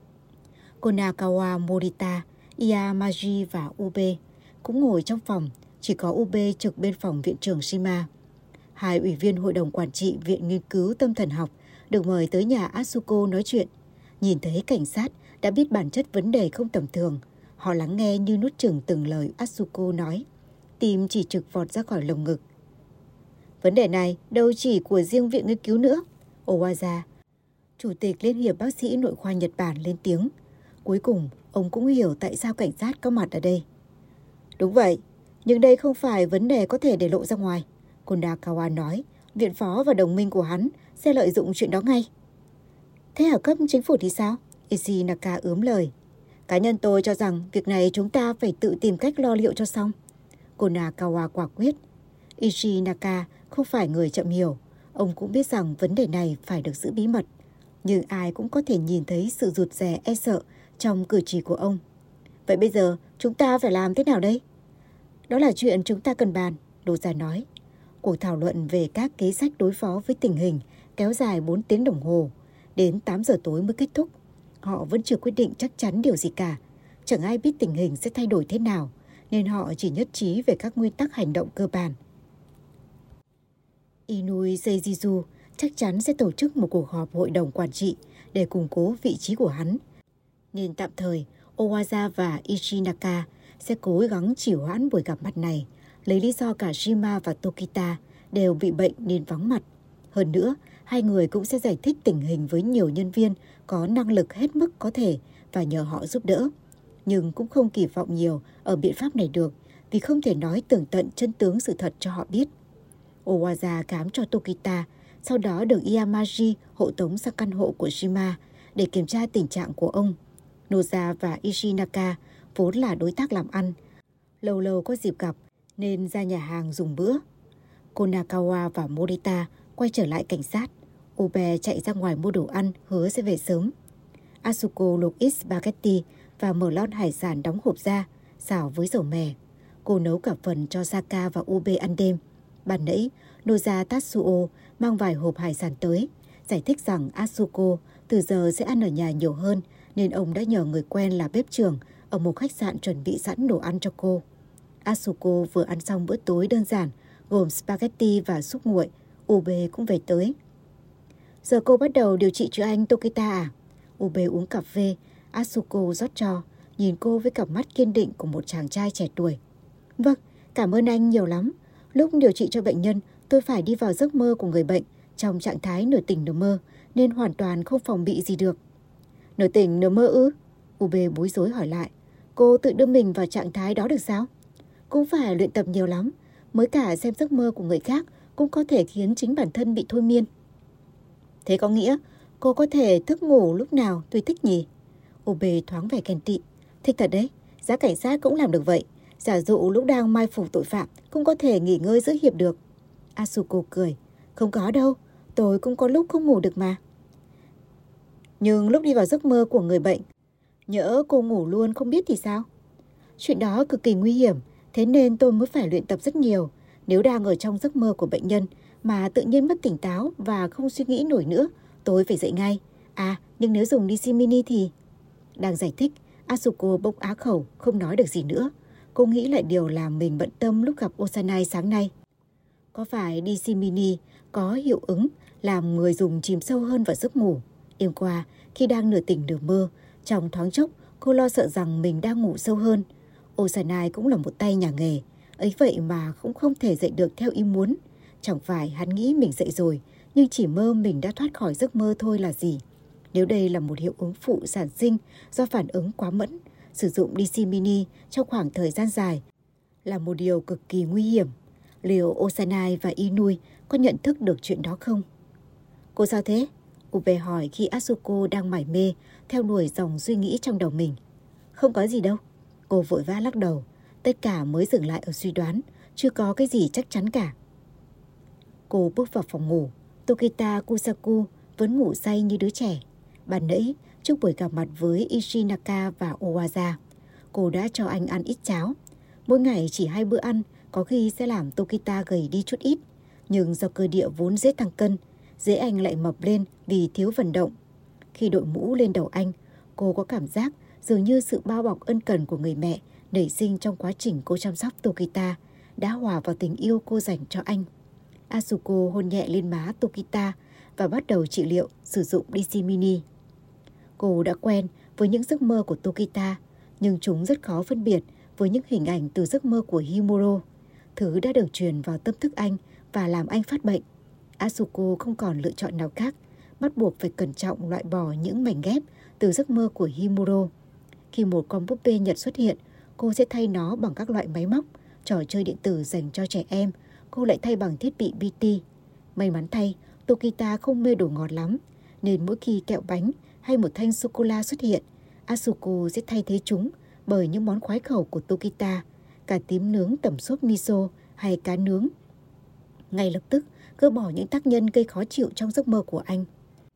Konakawa Morita, Iyamaji và Ube cũng ngồi trong phòng, chỉ có Ube trực bên phòng viện trưởng Shima. Hai ủy viên hội đồng quản trị Viện Nghiên cứu Tâm thần học được mời tới nhà Asuko nói chuyện. Nhìn thấy cảnh sát đã biết bản chất vấn đề không tầm thường. Họ lắng nghe như nuốt chửng từng lời Asuko nói. Tim chỉ trực vọt ra khỏi lồng ngực. Vấn đề này đâu chỉ của riêng Viện Nghiên cứu nữa. Owaza, Chủ tịch Liên hiệp bác sĩ nội khoa Nhật Bản lên tiếng. Cuối cùng, ông cũng hiểu tại sao cảnh sát có mặt ở đây. Đúng vậy, nhưng đây không phải vấn đề có thể để lộ ra ngoài. Konakawa nói, viện phó và đồng minh của hắn sẽ lợi dụng chuyện đó ngay. Thế ở cấp chính phủ thì sao? Ishi Naka ướm lời. Cá nhân tôi cho rằng việc này chúng ta phải tự tìm cách lo liệu cho xong. Konakawa quả quyết. Ishi Naka không phải người chậm hiểu. Ông cũng biết rằng vấn đề này phải được giữ bí mật. Nhưng ai cũng có thể nhìn thấy sự rụt rè e sợ trong cử chỉ của ông. Vậy bây giờ chúng ta phải làm thế nào đây? Đó là chuyện chúng ta cần bàn, Noza nói. Cuộc thảo luận về các kế sách đối phó với tình hình kéo dài bốn tiếng đồng hồ. Đến tám giờ tối mới kết thúc. Họ vẫn chưa quyết định chắc chắn điều gì cả. Chẳng ai biết tình hình sẽ thay đổi thế nào, nên họ chỉ nhất trí về các nguyên tắc hành động cơ bản. Inui Seijizu chắc chắn sẽ tổ chức một cuộc họp hội đồng quản trị để củng cố vị trí của hắn. Nên tạm thời, Owaza và Ishinaka sẽ cố gắng trì hoãn buổi gặp mặt này, lấy lý do cả Shima và Tokita đều bị bệnh nên vắng mặt. Hơn nữa, hai người cũng sẽ giải thích tình hình với nhiều nhân viên có năng lực hết mức có thể và nhờ họ giúp đỡ. Nhưng cũng không kỳ vọng nhiều ở biện pháp này được, vì không thể nói tường tận chân tướng sự thật cho họ biết. Owaza khám cho Tokita, sau đó được Iyamaji hộ tống sang căn hộ của Shima để kiểm tra tình trạng của ông. Noza và Ishinaka vốn là đối tác làm ăn, lâu lâu có dịp gặp nên ra nhà hàng dùng bữa. Konakawa và Morita quay trở lại cảnh sát. Ube chạy ra ngoài mua đồ ăn, hứa sẽ về sớm. Asuko luộc ít spaghetti và mở lon hải sản đóng hộp ra, xào với dầu mè. Cô nấu cả phần cho Saka và Ube ăn đêm. Ban nãy, Noza Tatsuo mang vài hộp hải sản tới, giải thích rằng Asuko từ giờ sẽ ăn ở nhà nhiều hơn, nên ông đã nhờ người quen là bếp trưởng ở một khách sạn chuẩn bị sẵn đồ ăn cho cô. Asuko vừa ăn xong bữa tối đơn giản, gồm spaghetti và súp nguội. Ube cũng về tới. Giờ cô bắt đầu điều trị cho anh Tokita à? Ube uống cà phê, Asuko rót cho, nhìn cô với cặp mắt kiên định của một chàng trai trẻ tuổi. Vâng, cảm ơn anh nhiều lắm. Lúc điều trị cho bệnh nhân, tôi phải đi vào giấc mơ của người bệnh trong trạng thái nửa tỉnh nửa mơ, nên hoàn toàn không phòng bị gì được. Nửa tỉnh nửa mơ ư? Ube bối rối hỏi lại. Cô tự đưa mình vào trạng thái đó được sao? Cũng phải luyện tập nhiều lắm, mới cả xem giấc mơ của người khác cũng có thể khiến chính bản thân bị thôi miên. Thế có nghĩa cô có thể thức ngủ lúc nào tùy thích nhỉ? Ube thoáng vẻ ghen tị. Thích thật đấy, giá cảnh sát cũng làm được vậy. Giả dụ lúc đang mai phục tội phạm cũng có thể nghỉ ngơi giữa hiệp được. Asuko cười. Không có đâu, tôi cũng có lúc không ngủ được mà. Nhưng lúc đi vào giấc mơ của người bệnh, nhỡ cô ngủ luôn không biết thì sao? Chuyện đó cực kỳ nguy hiểm, thế nên tôi mới phải luyện tập rất nhiều. Nếu đang ở trong giấc mơ của bệnh nhân mà tự nhiên mất tỉnh táo và không suy nghĩ nổi nữa, tôi phải dậy ngay. À, nhưng nếu dùng đê xê mini thì... Đang giải thích, Asuko bỗng á khẩu, không nói được gì nữa. Cô nghĩ lại điều làm mình bận tâm lúc gặp Osanai sáng nay. Có phải đê xê mini có hiệu ứng làm người dùng chìm sâu hơn vào giấc ngủ? Đêm qua, khi đang nửa tỉnh nửa mơ, trong thoáng chốc Cô lo sợ rằng mình đang ngủ sâu hơn. Osanai cũng là một tay nhà nghề, ấy vậy mà cũng không thể dậy được theo ý muốn. Chẳng phải hắn nghĩ mình dậy rồi, nhưng chỉ mơ mình đã thoát khỏi giấc mơ thôi là gì. Nếu đây là một hiệu ứng phụ sản sinh do phản ứng quá mẫn, sử dụng đê xê mini trong khoảng thời gian dài là một điều cực kỳ nguy hiểm. Liệu Osanai và Inui có nhận thức được chuyện đó không? Cô sao thế? Ube hỏi khi Asuko đang mải mê theo đuổi dòng suy nghĩ trong đầu mình. Không có gì đâu. Cô vội vã lắc đầu. Tất cả mới dừng lại ở suy đoán, chưa có cái gì chắc chắn cả. Cô bước vào phòng ngủ. Tokita Kusaku vẫn ngủ say như đứa trẻ. Ban nãy, trước buổi gặp mặt với Ishinaka và Owaza, cô đã cho anh ăn ít cháo. Mỗi ngày chỉ hai bữa ăn, có khi sẽ làm Tokita gầy đi chút ít. Nhưng do cơ địa vốn dễ tăng cân, dễ anh lại mập lên vì thiếu vận động. Khi đội mũ lên đầu anh, cô có cảm giác dường như sự bao bọc ân cần của người mẹ nảy sinh trong quá trình cô chăm sóc Tokita đã hòa vào tình yêu cô dành cho anh. Asuko hôn nhẹ lên má Tokita và bắt đầu trị liệu sử dụng đê xê mini. Cô đã quen với những giấc mơ của Tokita, nhưng chúng rất khó phân biệt với những hình ảnh từ giấc mơ của Himuro, thứ đã được truyền vào tâm thức anh và làm anh phát bệnh. Asuko không còn lựa chọn nào khác, bắt buộc phải cẩn trọng loại bỏ những mảnh ghép từ giấc mơ của Himuro. Khi một con búp bê Nhật xuất hiện, cô sẽ thay nó bằng các loại máy móc, trò chơi điện tử dành cho trẻ em, cô lại thay bằng thiết bị pê tê. May mắn thay, Tokita không mê đồ ngọt lắm, nên mỗi khi kẹo bánh hay một thanh sô-cô-la xuất hiện, Asuko sẽ thay thế chúng bởi những món khoái khẩu của Tokita, cả tím nướng tẩm sốt miso hay cá nướng. Ngay lập tức, gỡ bỏ những tác nhân gây khó chịu trong giấc mơ của anh.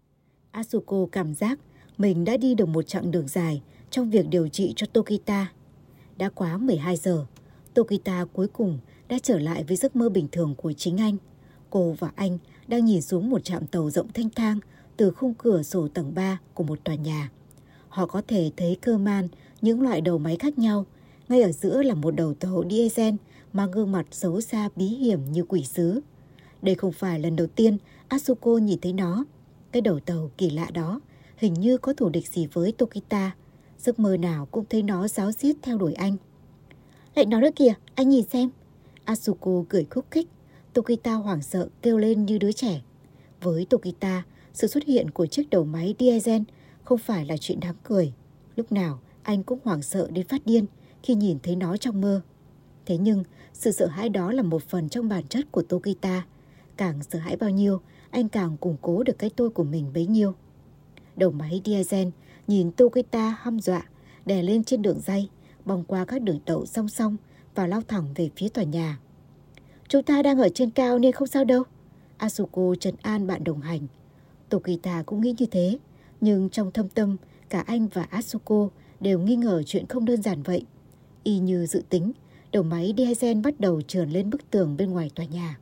Asuko cảm giác mình đã đi được một chặng đường dài trong việc điều trị cho Tokita. Đã quá mười hai giờ, Tokita cuối cùng đã trở lại với giấc mơ bình thường của chính anh. Cô và anh đang nhìn xuống một trạm tàu rộng thanh thang từ khung cửa sổ tầng ba của một tòa nhà. Họ có thể thấy cơ man những loại đầu máy khác nhau. Ngay ở giữa là một đầu tàu diesel mang gương mặt xấu xa bí hiểm như quỷ sứ. Đây không phải lần đầu tiên Asuko nhìn thấy nó. Cái đầu tàu kỳ lạ đó hình như có thù địch gì với Tokita. Giấc mơ nào cũng thấy nó ráo riết theo đuổi anh. Lại nó đó kìa, anh nhìn xem. Asuko cười khúc khích. Tokita hoảng sợ kêu lên như đứa trẻ. Với Tokita, sự xuất hiện của chiếc đầu máy diesel không phải là chuyện đáng cười. Lúc nào anh cũng hoảng sợ đến phát điên khi nhìn thấy nó trong mơ. Thế nhưng sự sợ hãi đó là một phần trong bản chất của Tokita. Càng sợ hãi bao nhiêu, anh càng củng cố được cái tôi của mình bấy nhiêu. Đầu máy diesel nhìn Tokita hăm dọa, đè lên trên đường ray, băng qua các đường tàu song song và lao thẳng về phía tòa nhà. Chúng ta đang ở trên cao nên không sao đâu. Asuko trấn an bạn đồng hành. Tokita cũng nghĩ như thế, nhưng trong thâm tâm, cả anh và Asuko đều nghi ngờ chuyện không đơn giản vậy. Y như dự tính, đầu máy diesel bắt đầu trườn lên bức tường bên ngoài tòa nhà.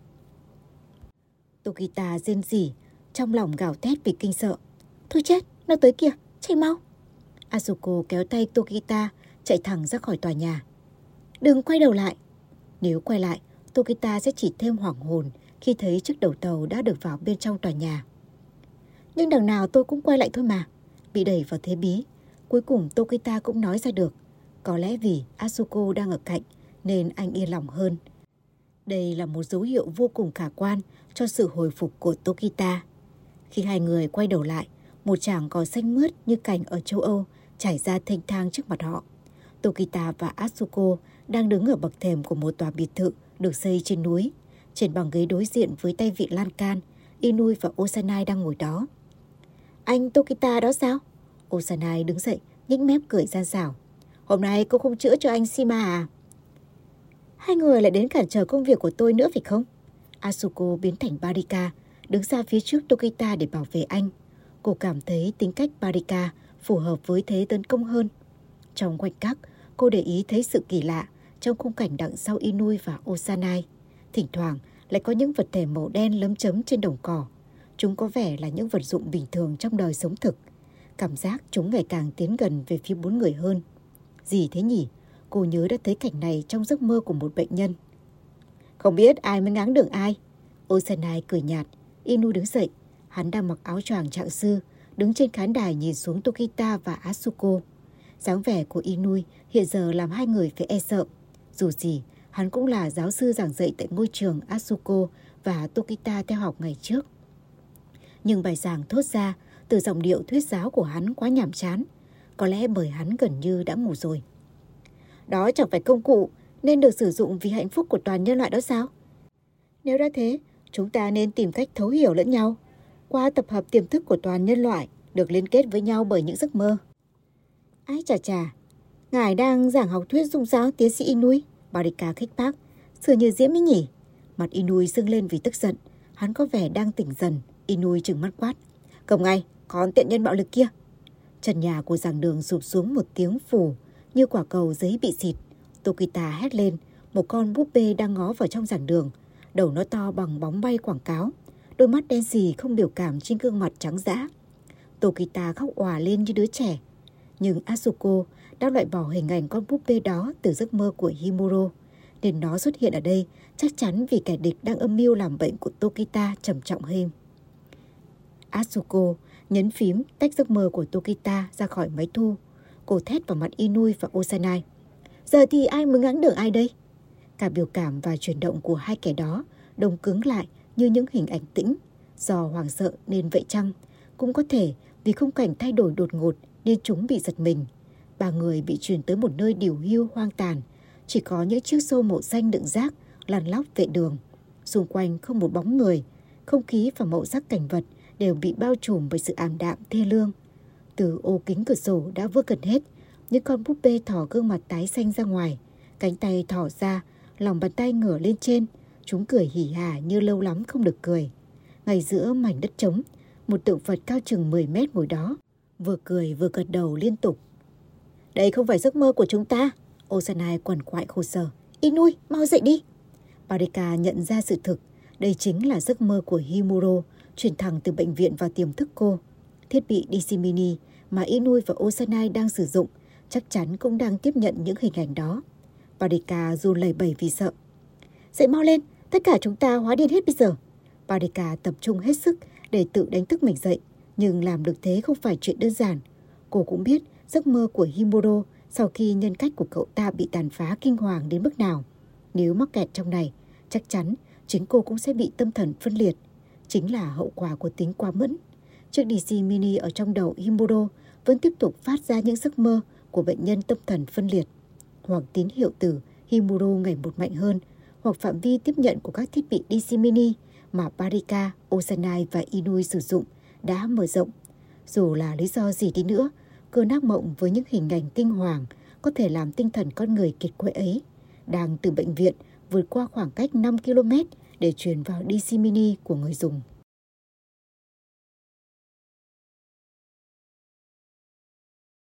Tokita rên rỉ, trong lòng gào thét vì kinh sợ. Thôi chết, nó tới kìa, chạy mau. Asuko kéo tay Tokita chạy thẳng ra khỏi tòa nhà. Đừng quay đầu lại. Nếu quay lại, Tokita sẽ chỉ thêm hoảng hồn khi thấy chiếc đầu tàu đã được vào bên trong tòa nhà. Nhưng đằng nào tôi cũng quay lại thôi mà. Bị đẩy vào thế bí, cuối cùng Tokita cũng nói ra được. Có lẽ vì Asuko đang ở cạnh nên anh yên lòng hơn. Đây là một dấu hiệu vô cùng khả quan cho sự hồi phục của Tokita. Khi hai người quay đầu lại, một tràng cỏ xanh mướt như cảnh ở châu Âu trải ra thênh thang trước mặt họ. Tokita và Asuko đang đứng ở bậc thềm của một tòa biệt thự được xây trên núi. Trên băng ghế đối diện với tay vịn lan can, Inui và Osanai đang ngồi đó. Anh Tokita đó sao? Osanai đứng dậy, nhếch mép cười gian xảo. Hôm nay cô không chữa cho anh Shima à? Hai người lại đến cản trở công việc của tôi nữa phải không? Asuko biến thành Barika, đứng ra phía trước Tokita để bảo vệ anh. Cô cảm thấy tính cách Barika phù hợp với thế tấn công hơn. Trong khoảnh khắc, cô để ý thấy sự kỳ lạ trong khung cảnh đằng sau Inui và Osanai. Thỉnh thoảng lại có những vật thể màu đen lấm chấm trên đồng cỏ. Chúng có vẻ là những vật dụng bình thường trong đời sống thực. Cảm giác chúng ngày càng tiến gần về phía bốn người hơn. Gì thế nhỉ? Cô nhớ đã thấy cảnh này trong giấc mơ của một bệnh nhân. Không biết ai mới ngáng đường ai. Osanai cười nhạt. Inu đứng dậy. Hắn đang mặc áo choàng trạng sư, đứng trên khán đài nhìn xuống Tokita và Asuko. Dáng vẻ của Inui hiện giờ làm hai người phải e sợ. Dù gì, hắn cũng là giáo sư giảng dạy tại ngôi trường Asuko và Tokita theo học ngày trước. Nhưng bài giảng thốt ra từ giọng điệu thuyết giáo của hắn quá nhàm chán. Có lẽ bởi hắn gần như đã ngủ rồi. Đó chẳng phải công cụ nên được sử dụng vì hạnh phúc của toàn nhân loại đó sao? Nếu đã thế, chúng ta nên tìm cách thấu hiểu lẫn nhau qua tập hợp tiềm thức của toàn nhân loại được liên kết với nhau bởi những giấc mơ. Ái chà chà, ngài đang giảng học thuyết dung sao tiến sĩ Inui? Barika khích bác, sửa như diễm ấy nhỉ? Mặt Inui sưng lên vì tức giận, hắn có vẻ đang tỉnh dần. Inui trừng mắt quát, cầm ngay, con tiện nhân bạo lực kia. Trần nhà của giảng đường sụp xuống một tiếng phù như quả cầu giấy bị xịt. Tokita hét lên, một con búp bê đang ngó vào trong giảng đường, đầu nó to bằng bóng bay quảng cáo, đôi mắt đen sì không biểu cảm trên gương mặt trắng dã. Tokita khóc òa lên như đứa trẻ. Nhưng Asuko đã loại bỏ hình ảnh con búp bê đó từ giấc mơ của Himuro, nên nó xuất hiện ở đây chắc chắn vì kẻ địch đang âm mưu làm bệnh của Tokita trầm trọng hơn. Asuko nhấn phím tách giấc mơ của Tokita ra khỏi máy thu. Cô thét vào mặt Inui và Osanai. Giờ thì ai mới ngáng được ai đây? Cả biểu cảm và chuyển động của hai kẻ đó đông cứng lại như những hình ảnh tĩnh. Do hoảng sợ nên vậy chăng? Cũng có thể vì khung cảnh thay đổi đột ngột nên chúng bị giật mình. Ba người bị chuyển tới một nơi điều hưu hoang tàn. Chỉ có những chiếc xô màu xanh đựng rác lăn lóc vệ đường. Xung quanh không một bóng người. Không khí và màu sắc cảnh vật đều bị bao trùm bởi sự ảm đạm thê lương. Từ ô kính cửa sổ đã vỡ gần hết. Những con búp bê thỏ gương mặt tái xanh ra ngoài. Cánh tay thỏ ra, lòng bàn tay ngửa lên trên. Chúng cười hỉ hả như lâu lắm không được cười. Ngay giữa mảnh đất trống, một tượng Phật cao chừng mười mét ngồi đó, vừa cười vừa gật đầu liên tục. Đây không phải giấc mơ của chúng ta. Osanai quằn quại khổ sở. Inui, mau dậy đi. Barika nhận ra sự thực. Đây chính là giấc mơ của Himuro, truyền thẳng từ bệnh viện vào tiềm thức cô. Thiết bị đê xê mini mà Inui và Osanai đang sử dụng chắc chắn cũng đang tiếp nhận những hình ảnh đó. Barika run lẩy bẩy vì sợ. Dậy mau lên, tất cả chúng ta hóa điên hết bây giờ. Barika tập trung hết sức để tự đánh thức mình dậy, nhưng làm được thế không phải chuyện đơn giản. Cô cũng biết giấc mơ của Himuro sau khi nhân cách của cậu ta bị tàn phá kinh hoàng đến mức nào. Nếu mắc kẹt trong này, chắc chắn chính cô cũng sẽ bị tâm thần phân liệt. Chính là hậu quả của tính quá mẫn. Chiếc đê xê mini ở trong đầu Himuro vẫn tiếp tục phát ra những giấc mơ của bệnh nhân tâm thần phân liệt. Hoặc tín hiệu từ Himuro ngày một mạnh hơn, hoặc phạm vi tiếp nhận của các thiết bị đê xê mini mà Barika, Osanai và Inui sử dụng đã mở rộng. Dù là lý do gì đi nữa, cơn ác mộng với những hình ảnh kinh hoàng có thể làm tinh thần con người kiệt quệ ấy đang từ bệnh viện vượt qua khoảng cách năm ki lô mét để truyền vào đê xê mini của người dùng.